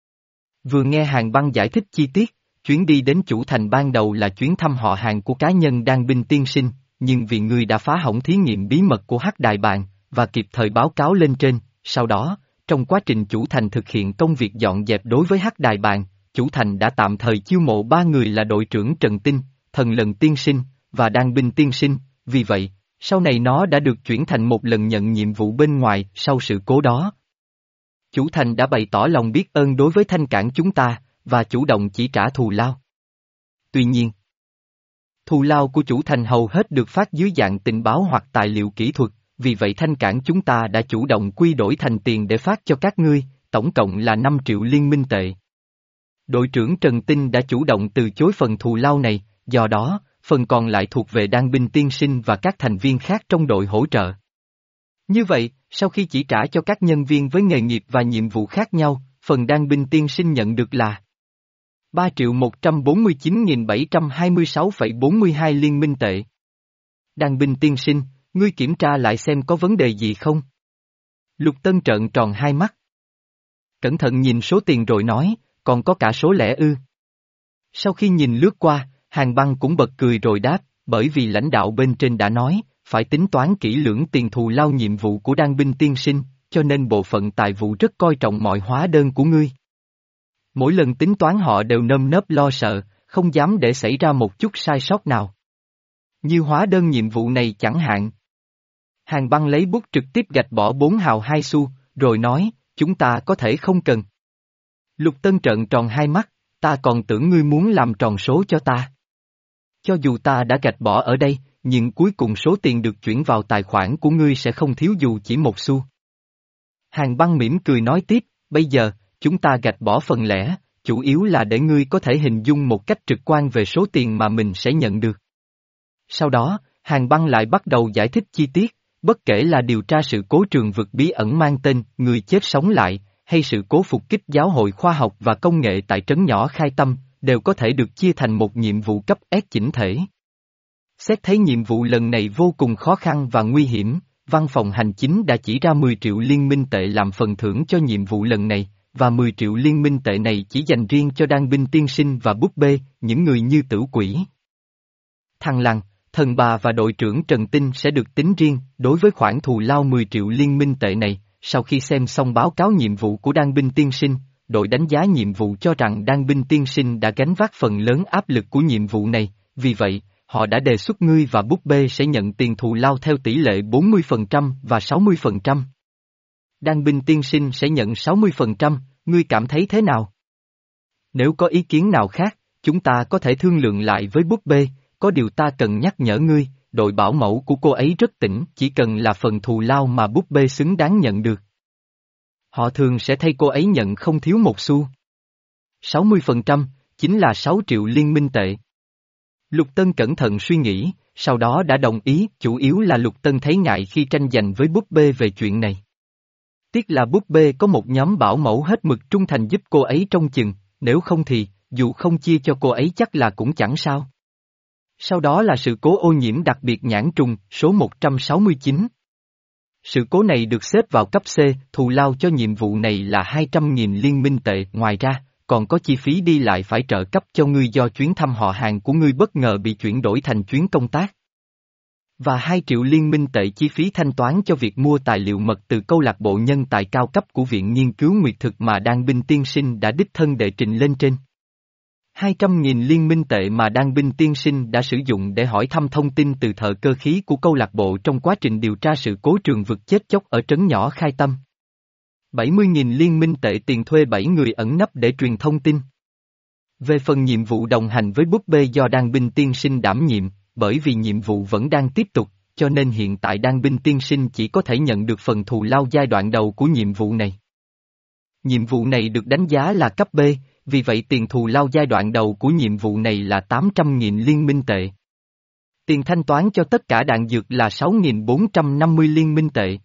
Vừa nghe Hàn Băng giải thích chi tiết, chuyến đi đến chủ thành ban đầu là chuyến thăm họ hàng của cá nhân Đan binh tiên sinh, nhưng vì ngươi đã phá hỏng thí nghiệm bí mật của hắc đài bàn, và kịp thời báo cáo lên trên, sau đó, trong quá trình chủ thành thực hiện công việc dọn dẹp đối với hắc đài bàn, chủ thành đã tạm thời chiêu mộ ba người là đội trưởng Trần Tinh, Thần Lần tiên sinh, và Đan binh tiên sinh, vì vậy, sau này nó đã được chuyển thành một lần nhận nhiệm vụ bên ngoài sau sự cố đó. Chủ thành đã bày tỏ lòng biết ơn đối với Thanh Cảng chúng ta, và chủ động chỉ trả thù lao. Tuy nhiên, thù lao của chủ thành hầu hết được phát dưới dạng tình báo hoặc tài liệu kỹ thuật, vì vậy Thanh Cảng chúng ta đã chủ động quy đổi thành tiền để phát cho các ngươi, tổng cộng là năm triệu liên minh tệ. Đội trưởng Trần Tinh đã chủ động từ chối phần thù lao này, do đó, phần còn lại thuộc về Đan binh tiên sinh và các thành viên khác trong đội hỗ trợ. Như vậy, sau khi chỉ trả cho các nhân viên với nghề nghiệp và nhiệm vụ khác nhau, phần Đan binh tiên sinh nhận được là ba triệu một trăm bốn mươi chín nghìn bảy trăm hai mươi sáu phẩy bốn mươi hai liên minh tệ. Đan binh tiên sinh, ngươi kiểm tra lại xem có vấn đề gì không? Lục Tân trợn tròn hai mắt. Cẩn thận nhìn số tiền rồi nói, còn có cả số lẻ ư. Sau khi nhìn lướt qua, Hàn Băng cũng bật cười rồi đáp, bởi vì lãnh đạo bên trên đã nói, phải tính toán kỹ lưỡng tiền thù lao nhiệm vụ của Đan binh tiên sinh, cho nên bộ phận tài vụ rất coi trọng mọi hóa đơn của ngươi. Mỗi lần tính toán họ đều nơm nớp lo sợ, không dám để xảy ra một chút sai sót nào. Như hóa đơn nhiệm vụ này chẳng hạn. Hàn Băng lấy bút trực tiếp gạch bỏ bốn hào hai xu, rồi nói, chúng ta có thể không cần. Lục Tân trợn tròn hai mắt, ta còn tưởng ngươi muốn làm tròn số cho ta. Cho dù ta đã gạch bỏ ở đây, nhưng cuối cùng số tiền được chuyển vào tài khoản của ngươi sẽ không thiếu dù chỉ một xu. Hàn Băng mỉm cười nói tiếp, bây giờ, chúng ta gạch bỏ phần lẻ, chủ yếu là để ngươi có thể hình dung một cách trực quan về số tiền mà mình sẽ nhận được. Sau đó, Hàn Băng lại bắt đầu giải thích chi tiết, bất kể là điều tra sự cố trường vực bí ẩn mang tên người chết sống lại, hay sự cố phục kích Giáo hội Khoa học và Công nghệ tại trấn nhỏ Khai Tâm, đều có thể được chia thành một nhiệm vụ cấp S chỉnh thể. Xét thấy nhiệm vụ lần này vô cùng khó khăn và nguy hiểm, văn phòng hành chính đã chỉ ra mười triệu liên minh tệ làm phần thưởng cho nhiệm vụ lần này, và mười triệu liên minh tệ này chỉ dành riêng cho Đan binh tiên sinh và búp bê, những người như Tử Quỷ, Thằng Lằn, Thần Bà và đội trưởng Trần Tinh sẽ được tính riêng. Đối với khoản thù lao mười triệu liên minh tệ này, sau khi xem xong báo cáo nhiệm vụ của Đan binh tiên sinh, đội đánh giá nhiệm vụ cho rằng Đan binh tiên sinh đã gánh vác phần lớn áp lực của nhiệm vụ này, vì vậy, họ đã đề xuất ngươi và búp bê sẽ nhận tiền thù lao theo tỷ lệ bốn mươi phần trăm và sáu mươi phần trăm. Đan binh tiên sinh sẽ nhận sáu mươi phần trăm, ngươi cảm thấy thế nào? Nếu có ý kiến nào khác, chúng ta có thể thương lượng lại với búp bê, có điều ta cần nhắc nhở ngươi, đội bảo mẫu của cô ấy rất tỉnh, chỉ cần là phần thù lao mà búp bê xứng đáng nhận được. Họ thường sẽ thay cô ấy nhận không thiếu một xu. sáu mươi phần trăm, chính là sáu triệu liên minh tệ. Lục Tân cẩn thận suy nghĩ, sau đó đã đồng ý, chủ yếu là Lục Tân thấy ngại khi tranh giành với búp bê về chuyện này. Tiếc là búp bê có một nhóm bảo mẫu hết mực trung thành giúp cô ấy trông chừng, nếu không thì, dù không chia cho cô ấy chắc là cũng chẳng sao. Sau đó là sự cố ô nhiễm đặc biệt nhãn trùng, số một trăm sáu mươi chín. Sự cố này được xếp vào cấp C, thù lao cho nhiệm vụ này là hai trăm nghìn liên minh tệ, ngoài ra, còn có chi phí đi lại phải trợ cấp cho ngươi do chuyến thăm họ hàng của ngươi bất ngờ bị chuyển đổi thành chuyến công tác. Và hai triệu liên minh tệ chi phí thanh toán cho việc mua tài liệu mật từ câu lạc bộ nhân tài cao cấp của Viện Nghiên cứu Nguyệt Thực mà Đan Binh Tiên Sinh đã đích thân đệ trình lên trên. hai trăm nghìn liên minh tệ mà Đan Binh Tiên Sinh đã sử dụng để hỏi thăm thông tin từ thợ cơ khí của câu lạc bộ trong quá trình điều tra sự cố trường vực chết chóc ở trấn nhỏ Khai Tâm. bảy mươi nghìn liên minh tệ tiền thuê bảy người ẩn nấp để truyền thông tin. Về phần nhiệm vụ đồng hành với búp bê do Đan Binh Tiên Sinh đảm nhiệm, bởi vì nhiệm vụ vẫn đang tiếp tục, cho nên hiện tại Đan Binh Tiên Sinh chỉ có thể nhận được phần thù lao giai đoạn đầu của nhiệm vụ này. Nhiệm vụ này được đánh giá là cấp B, vì vậy tiền thù lao giai đoạn đầu của nhiệm vụ này là tám trăm nghìn liên minh tệ. Tiền thanh toán cho tất cả đạn dược là sáu nghìn bốn trăm năm mươi liên minh tệ.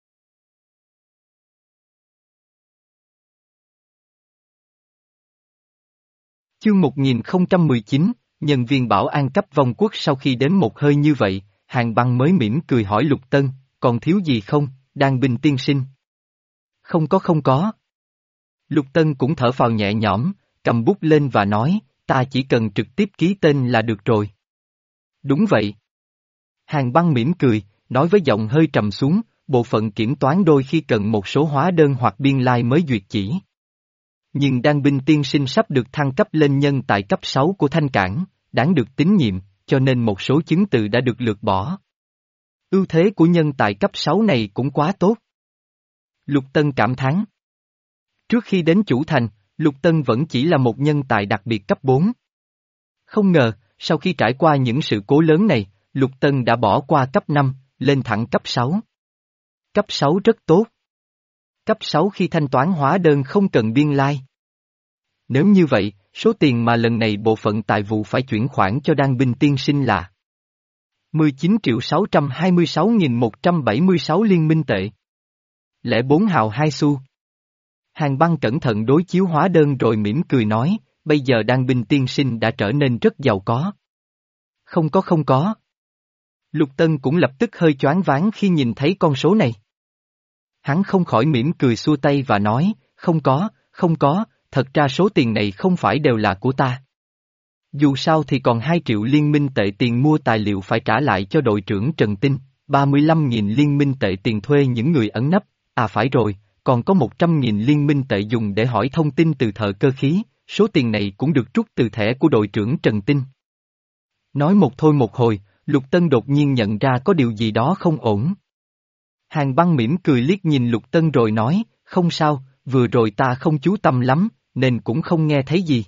Chương một nghìn không trăm mười chín, nhân viên bảo an cấp vong quốc. Sau khi đếm một hơi như vậy, Hàn Băng mới mỉm cười hỏi Lục Tân, còn thiếu gì không, Đan Binh tiên sinh? Không có không có. Lục Tân cũng thở phào nhẹ nhõm, cầm bút lên và nói, ta chỉ cần trực tiếp ký tên là được rồi. Đúng vậy. Hàn Băng mỉm cười, nói với giọng hơi trầm xuống, bộ phận kiểm toán đôi khi cần một số hóa đơn hoặc biên lai mới duyệt chỉ. Nhưng Đan Binh tiên sinh sắp được thăng cấp lên nhân tài cấp sáu của Thanh Cảng, đáng được tín nhiệm, cho nên một số chứng từ đã được lược bỏ. Ưu thế của nhân tài cấp sáu này cũng quá tốt. Lục Tân cảm thán. Trước khi đến chủ thành, Lục Tân vẫn chỉ là một nhân tài đặc biệt cấp bốn. Không ngờ, sau khi trải qua những sự cố lớn này, Lục Tân đã bỏ qua cấp năm, lên thẳng cấp sáu. Cấp sáu rất tốt. Cấp sáu khi thanh toán hóa đơn không cần biên lai. Nếu như vậy, số tiền mà lần này bộ phận tài vụ phải chuyển khoản cho Đan Binh tiên sinh là mười chín triệu sáu trăm hai mươi sáu nghìn một trăm bảy mươi sáu liên minh tệ. Lẻ bốn hào hai xu. Hàn Băng cẩn thận đối chiếu hóa đơn rồi mỉm cười nói, bây giờ Đan Binh tiên sinh đã trở nên rất giàu có. Không có không có. Lục Tân cũng lập tức hơi choáng váng khi nhìn thấy con số này. Hắn không khỏi mỉm cười xua tay và nói, không có, không có, thật ra số tiền này không phải đều là của ta. Dù sao thì còn hai triệu liên minh tệ tiền mua tài liệu phải trả lại cho đội trưởng Trần Tinh, ba mươi lăm nghìn liên minh tệ tiền thuê những người ẩn nấp, à phải rồi, còn có một trăm nghìn liên minh tệ dùng để hỏi thông tin từ thợ cơ khí, số tiền này cũng được trút từ thẻ của đội trưởng Trần Tinh. Nói một thôi một hồi, Lục Tân đột nhiên nhận ra có điều gì đó không ổn. Hàn Băng mỉm cười liếc nhìn Lục Tân rồi nói, không sao, vừa rồi ta không chú tâm lắm, nên cũng không nghe thấy gì.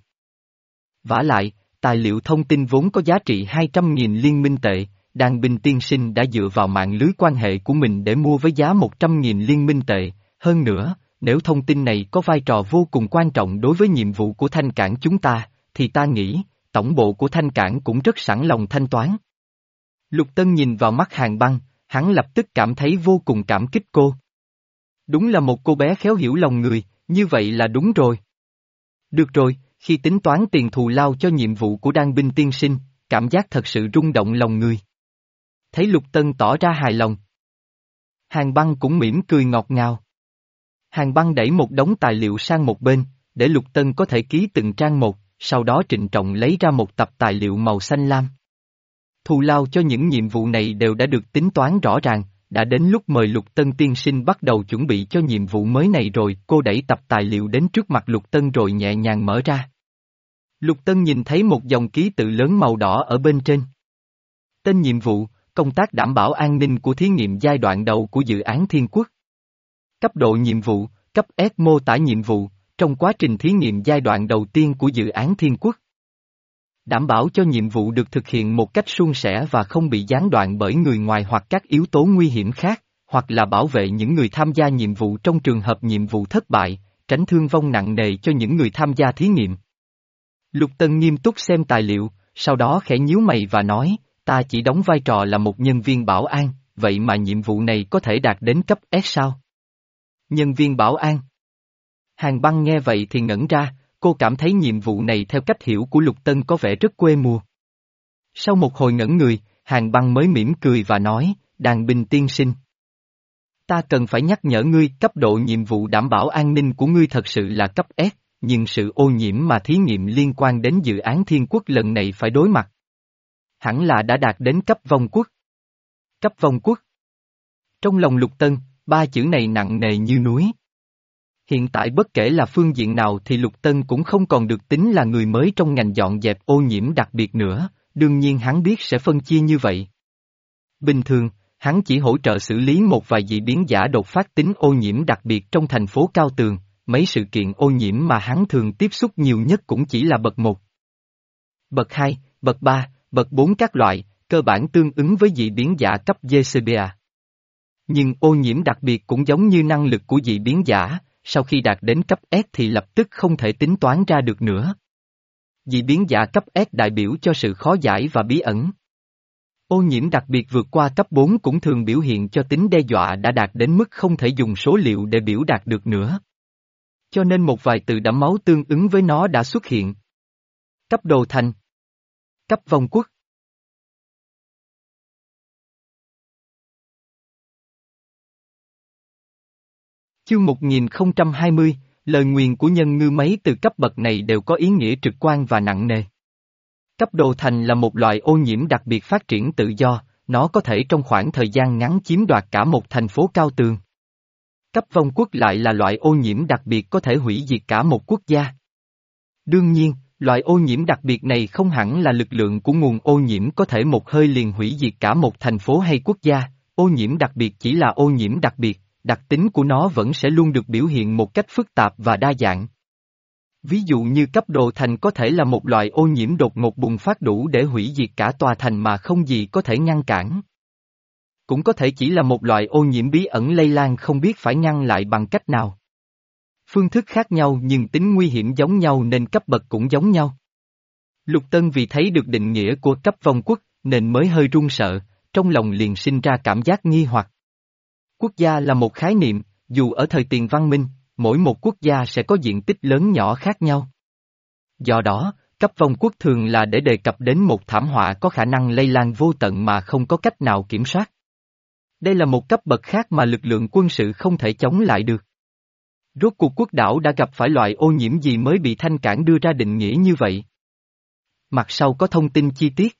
Vả lại, tài liệu thông tin vốn có giá trị hai trăm nghìn liên minh tệ, Đan Binh tiên sinh đã dựa vào mạng lưới quan hệ của mình để mua với giá một trăm nghìn liên minh tệ, hơn nữa, nếu thông tin này có vai trò vô cùng quan trọng đối với nhiệm vụ của Thanh Cảng chúng ta, thì ta nghĩ, tổng bộ của Thanh Cảng cũng rất sẵn lòng thanh toán. Lục Tân nhìn vào mắt Hàn Băng, hắn lập tức cảm thấy vô cùng cảm kích cô. Đúng là một cô bé khéo hiểu lòng người, như vậy là đúng rồi. Được rồi, khi tính toán tiền thù lao cho nhiệm vụ của Đan Binh tiên sinh, cảm giác thật sự rung động lòng người. Thấy Lục Tân tỏ ra hài lòng. Hàn Băng cũng mỉm cười ngọt ngào. Hàn Băng đẩy một đống tài liệu sang một bên, để Lục Tân có thể ký từng trang một, sau đó trịnh trọng lấy ra một tập tài liệu màu xanh lam. Thù lao cho những nhiệm vụ này đều đã được tính toán rõ ràng, đã đến lúc mời Lục Tân tiên sinh bắt đầu chuẩn bị cho nhiệm vụ mới này rồi. Cô đẩy tập tài liệu đến trước mặt Lục Tân rồi nhẹ nhàng mở ra. Lục Tân nhìn thấy một dòng ký tự lớn màu đỏ ở bên trên. Tên nhiệm vụ, công tác đảm bảo an ninh của thí nghiệm giai đoạn đầu của dự án Thiên Quốc. Cấp độ nhiệm vụ, cấp S mô tả nhiệm vụ, trong quá trình thí nghiệm giai đoạn đầu tiên của dự án Thiên Quốc. Đảm bảo cho nhiệm vụ được thực hiện một cách suôn sẻ và không bị gián đoạn bởi người ngoài hoặc các yếu tố nguy hiểm khác, hoặc là bảo vệ những người tham gia nhiệm vụ trong trường hợp nhiệm vụ thất bại, tránh thương vong nặng nề cho những người tham gia thí nghiệm. Lục Tân nghiêm túc xem tài liệu, sau đó khẽ nhíu mày và nói, ta chỉ đóng vai trò là một nhân viên bảo an, vậy mà nhiệm vụ này có thể đạt đến cấp S sao? Nhân viên bảo an. Hàn Băng nghe vậy thì ngẩn ra, cô cảm thấy nhiệm vụ này theo cách hiểu của Lục Tân có vẻ rất quê mùa. Sau một hồi ngẩn người, Hàn Băng mới mỉm cười và nói, Đàn binh tiên sinh. Ta cần phải nhắc nhở ngươi, cấp độ nhiệm vụ đảm bảo an ninh của ngươi thật sự là cấp S, nhưng sự ô nhiễm mà thí nghiệm liên quan đến dự án Thiên Quốc lần này phải đối mặt. Hẳn là đã đạt đến cấp vong quốc. Cấp vong quốc. Trong lòng Lục Tân, ba chữ này nặng nề như núi. Hiện tại bất kể là phương diện nào thì Lục Tân cũng không còn được tính là người mới trong ngành dọn dẹp ô nhiễm đặc biệt nữa, đương nhiên hắn biết sẽ phân chia như vậy. Bình thường, hắn chỉ hỗ trợ xử lý một vài dị biến giả đột phát tính ô nhiễm đặc biệt trong thành phố Cao Tường, mấy sự kiện ô nhiễm mà hắn thường tiếp xúc nhiều nhất cũng chỉ là bậc một. Bậc hai, bậc ba, bậc bốn các loại, cơ bản tương ứng với dị biến giả cấp giê xê bê a. Nhưng ô nhiễm đặc biệt cũng giống như năng lực của dị biến giả, sau khi đạt đến cấp S thì lập tức không thể tính toán ra được nữa. Dị biến giả cấp S đại biểu cho sự khó giải và bí ẩn. Ô nhiễm đặc biệt vượt qua cấp bốn cũng thường biểu hiện cho tính đe dọa đã đạt đến mức không thể dùng số liệu để biểu đạt được nữa. Cho nên một vài từ đẫm máu tương ứng với nó đã xuất hiện. Cấp đồ thành. Cấp vong quốc. Chương một nghìn không trăm hai mươi, lời nguyền của nhân ngư mấy từ cấp bậc này đều có ý nghĩa trực quan và nặng nề. Cấp đồ thành là một loại ô nhiễm đặc biệt phát triển tự do, nó có thể trong khoảng thời gian ngắn chiếm đoạt cả một thành phố Cao Tường. Cấp vong quốc lại là loại ô nhiễm đặc biệt có thể hủy diệt cả một quốc gia. Đương nhiên, loại ô nhiễm đặc biệt này không hẳn là lực lượng của nguồn ô nhiễm có thể một hơi liền hủy diệt cả một thành phố hay quốc gia, ô nhiễm đặc biệt chỉ là ô nhiễm đặc biệt, đặc tính của nó vẫn sẽ luôn được biểu hiện một cách phức tạp và đa dạng. Ví dụ như cấp đồ thành có thể là một loại ô nhiễm đột ngột bùng phát đủ để hủy diệt cả tòa thành mà không gì có thể ngăn cản. Cũng có thể chỉ là một loại ô nhiễm bí ẩn lây lan không biết phải ngăn lại bằng cách nào. Phương thức khác nhau nhưng tính nguy hiểm giống nhau nên cấp bậc cũng giống nhau. Lục Tân vì thấy được định nghĩa của cấp vong quốc nên mới hơi run sợ, trong lòng liền sinh ra cảm giác nghi hoặc. Quốc gia là một khái niệm, dù ở thời tiền văn minh, mỗi một quốc gia sẽ có diện tích lớn nhỏ khác nhau. Do đó, cấp vong quốc thường là để đề cập đến một thảm họa có khả năng lây lan vô tận mà không có cách nào kiểm soát. Đây là một cấp bậc khác mà lực lượng quân sự không thể chống lại được. Rốt cuộc quốc đảo đã gặp phải loại ô nhiễm gì mới bị Thanh Cảng đưa ra định nghĩa như vậy? Mặt sau có thông tin chi tiết.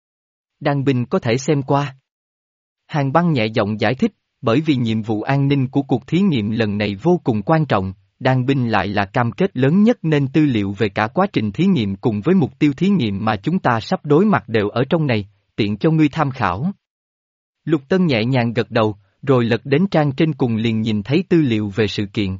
Đàn binh có thể xem qua. Hàn Băng nhẹ giọng giải thích, bởi vì nhiệm vụ an ninh của cuộc thí nghiệm lần này vô cùng quan trọng, đàn binh lại là cam kết lớn nhất nên tư liệu về cả quá trình thí nghiệm cùng với mục tiêu thí nghiệm mà chúng ta sắp đối mặt đều ở trong này, tiện cho ngươi tham khảo. Lục Tân nhẹ nhàng gật đầu, rồi lật đến trang trên cùng liền nhìn thấy tư liệu về sự kiện.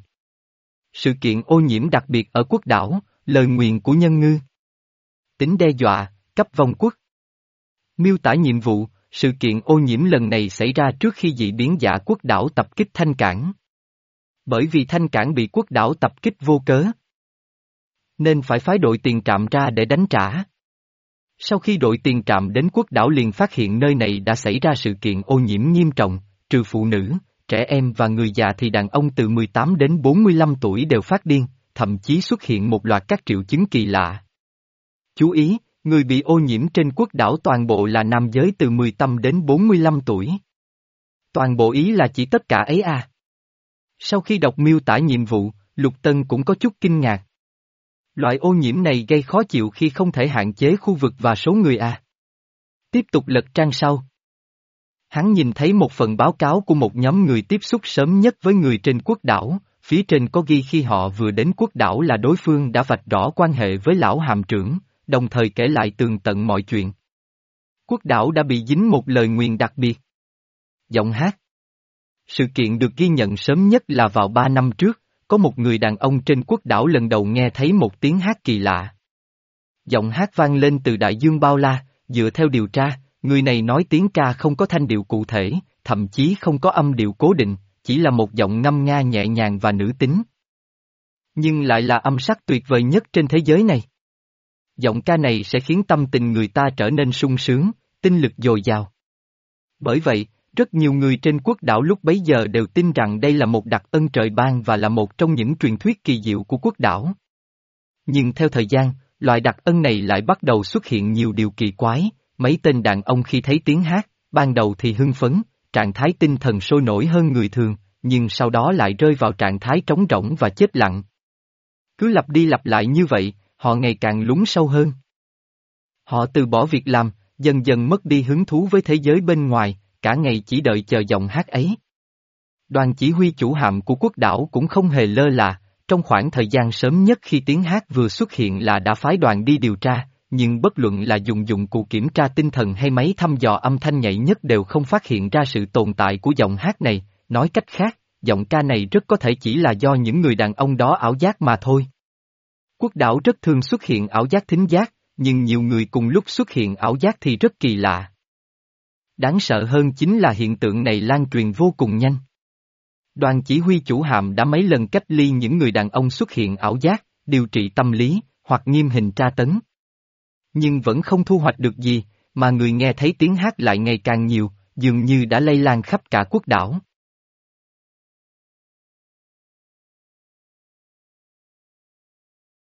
Sự kiện ô nhiễm đặc biệt ở quốc đảo, lời nguyền của nhân ngư. Tính đe dọa, cấp vong quốc. Miêu tả nhiệm vụ, sự kiện ô nhiễm lần này xảy ra trước khi dị biến giả quốc đảo tập kích Thanh Cảng. Bởi vì Thanh Cảng bị quốc đảo tập kích vô cớ, nên phải phái đội tiền trạm ra để đánh trả. Sau khi đội tiền trạm đến quốc đảo liền phát hiện nơi này đã xảy ra sự kiện ô nhiễm nghiêm trọng, trừ phụ nữ, trẻ em và người già thì đàn ông từ mười tám đến bốn mươi lăm tuổi đều phát điên, thậm chí xuất hiện một loạt các triệu chứng kỳ lạ. Chú ý, người bị ô nhiễm trên quốc đảo toàn bộ là nam giới từ mười lăm đến bốn mươi lăm tuổi. Toàn bộ ý là chỉ tất cả ấy à. Sau khi đọc miêu tả nhiệm vụ, Lục Tân cũng có chút kinh ngạc. Loại ô nhiễm này gây khó chịu khi không thể hạn chế khu vực và số người à. Tiếp tục lật trang sau. Hắn nhìn thấy một phần báo cáo của một nhóm người tiếp xúc sớm nhất với người trên quốc đảo, phía trên có ghi khi họ vừa đến quốc đảo là đối phương đã vạch rõ quan hệ với lão hàm trưởng, đồng thời kể lại tường tận mọi chuyện. Quốc đảo đã bị dính một lời nguyền đặc biệt. Giọng hát. Sự kiện được ghi nhận sớm nhất là vào ba năm trước, có một người đàn ông trên quốc đảo lần đầu nghe thấy một tiếng hát kỳ lạ. Giọng hát vang lên từ đại dương bao la, dựa theo điều tra, người này nói tiếng ca không có thanh điệu cụ thể, thậm chí không có âm điệu cố định, chỉ là một giọng ngâm nga nhẹ nhàng và nữ tính. Nhưng lại là âm sắc tuyệt vời nhất trên thế giới này. Giọng ca này sẽ khiến tâm tình người ta trở nên sung sướng, tinh lực dồi dào. Bởi vậy, rất nhiều người trên quốc đảo lúc bấy giờ đều tin rằng đây là một đặc ân trời ban và là một trong những truyền thuyết kỳ diệu của quốc đảo. Nhưng theo thời gian, loại đặc ân này lại bắt đầu xuất hiện nhiều điều kỳ quái, mấy tên đàn ông khi thấy tiếng hát, ban đầu thì hưng phấn, trạng thái tinh thần sôi nổi hơn người thường, nhưng sau đó lại rơi vào trạng thái trống rỗng và chết lặng. Cứ lặp đi lặp lại như vậy, họ ngày càng lún sâu hơn. Họ từ bỏ việc làm, dần dần mất đi hứng thú với thế giới bên ngoài, cả ngày chỉ đợi chờ giọng hát ấy. Đoàn chỉ huy chủ hạm của quốc đảo cũng không hề lơ là, trong khoảng thời gian sớm nhất khi tiếng hát vừa xuất hiện là đã phái đoàn đi điều tra, nhưng bất luận là dùng dụng cụ kiểm tra tinh thần hay máy thăm dò âm thanh nhạy nhất đều không phát hiện ra sự tồn tại của giọng hát này, nói cách khác, giọng ca này rất có thể chỉ là do những người đàn ông đó ảo giác mà thôi. Quốc đảo rất thường xuất hiện ảo giác thính giác, nhưng nhiều người cùng lúc xuất hiện ảo giác thì rất kỳ lạ. Đáng sợ hơn chính là hiện tượng này lan truyền vô cùng nhanh. Đoàn chỉ huy chủ hạm đã mấy lần cách ly những người đàn ông xuất hiện ảo giác, điều trị tâm lý, hoặc nghiêm hình tra tấn. Nhưng vẫn không thu hoạch được gì, mà người nghe thấy tiếng hát lại ngày càng nhiều, dường như đã lây lan khắp cả quốc đảo.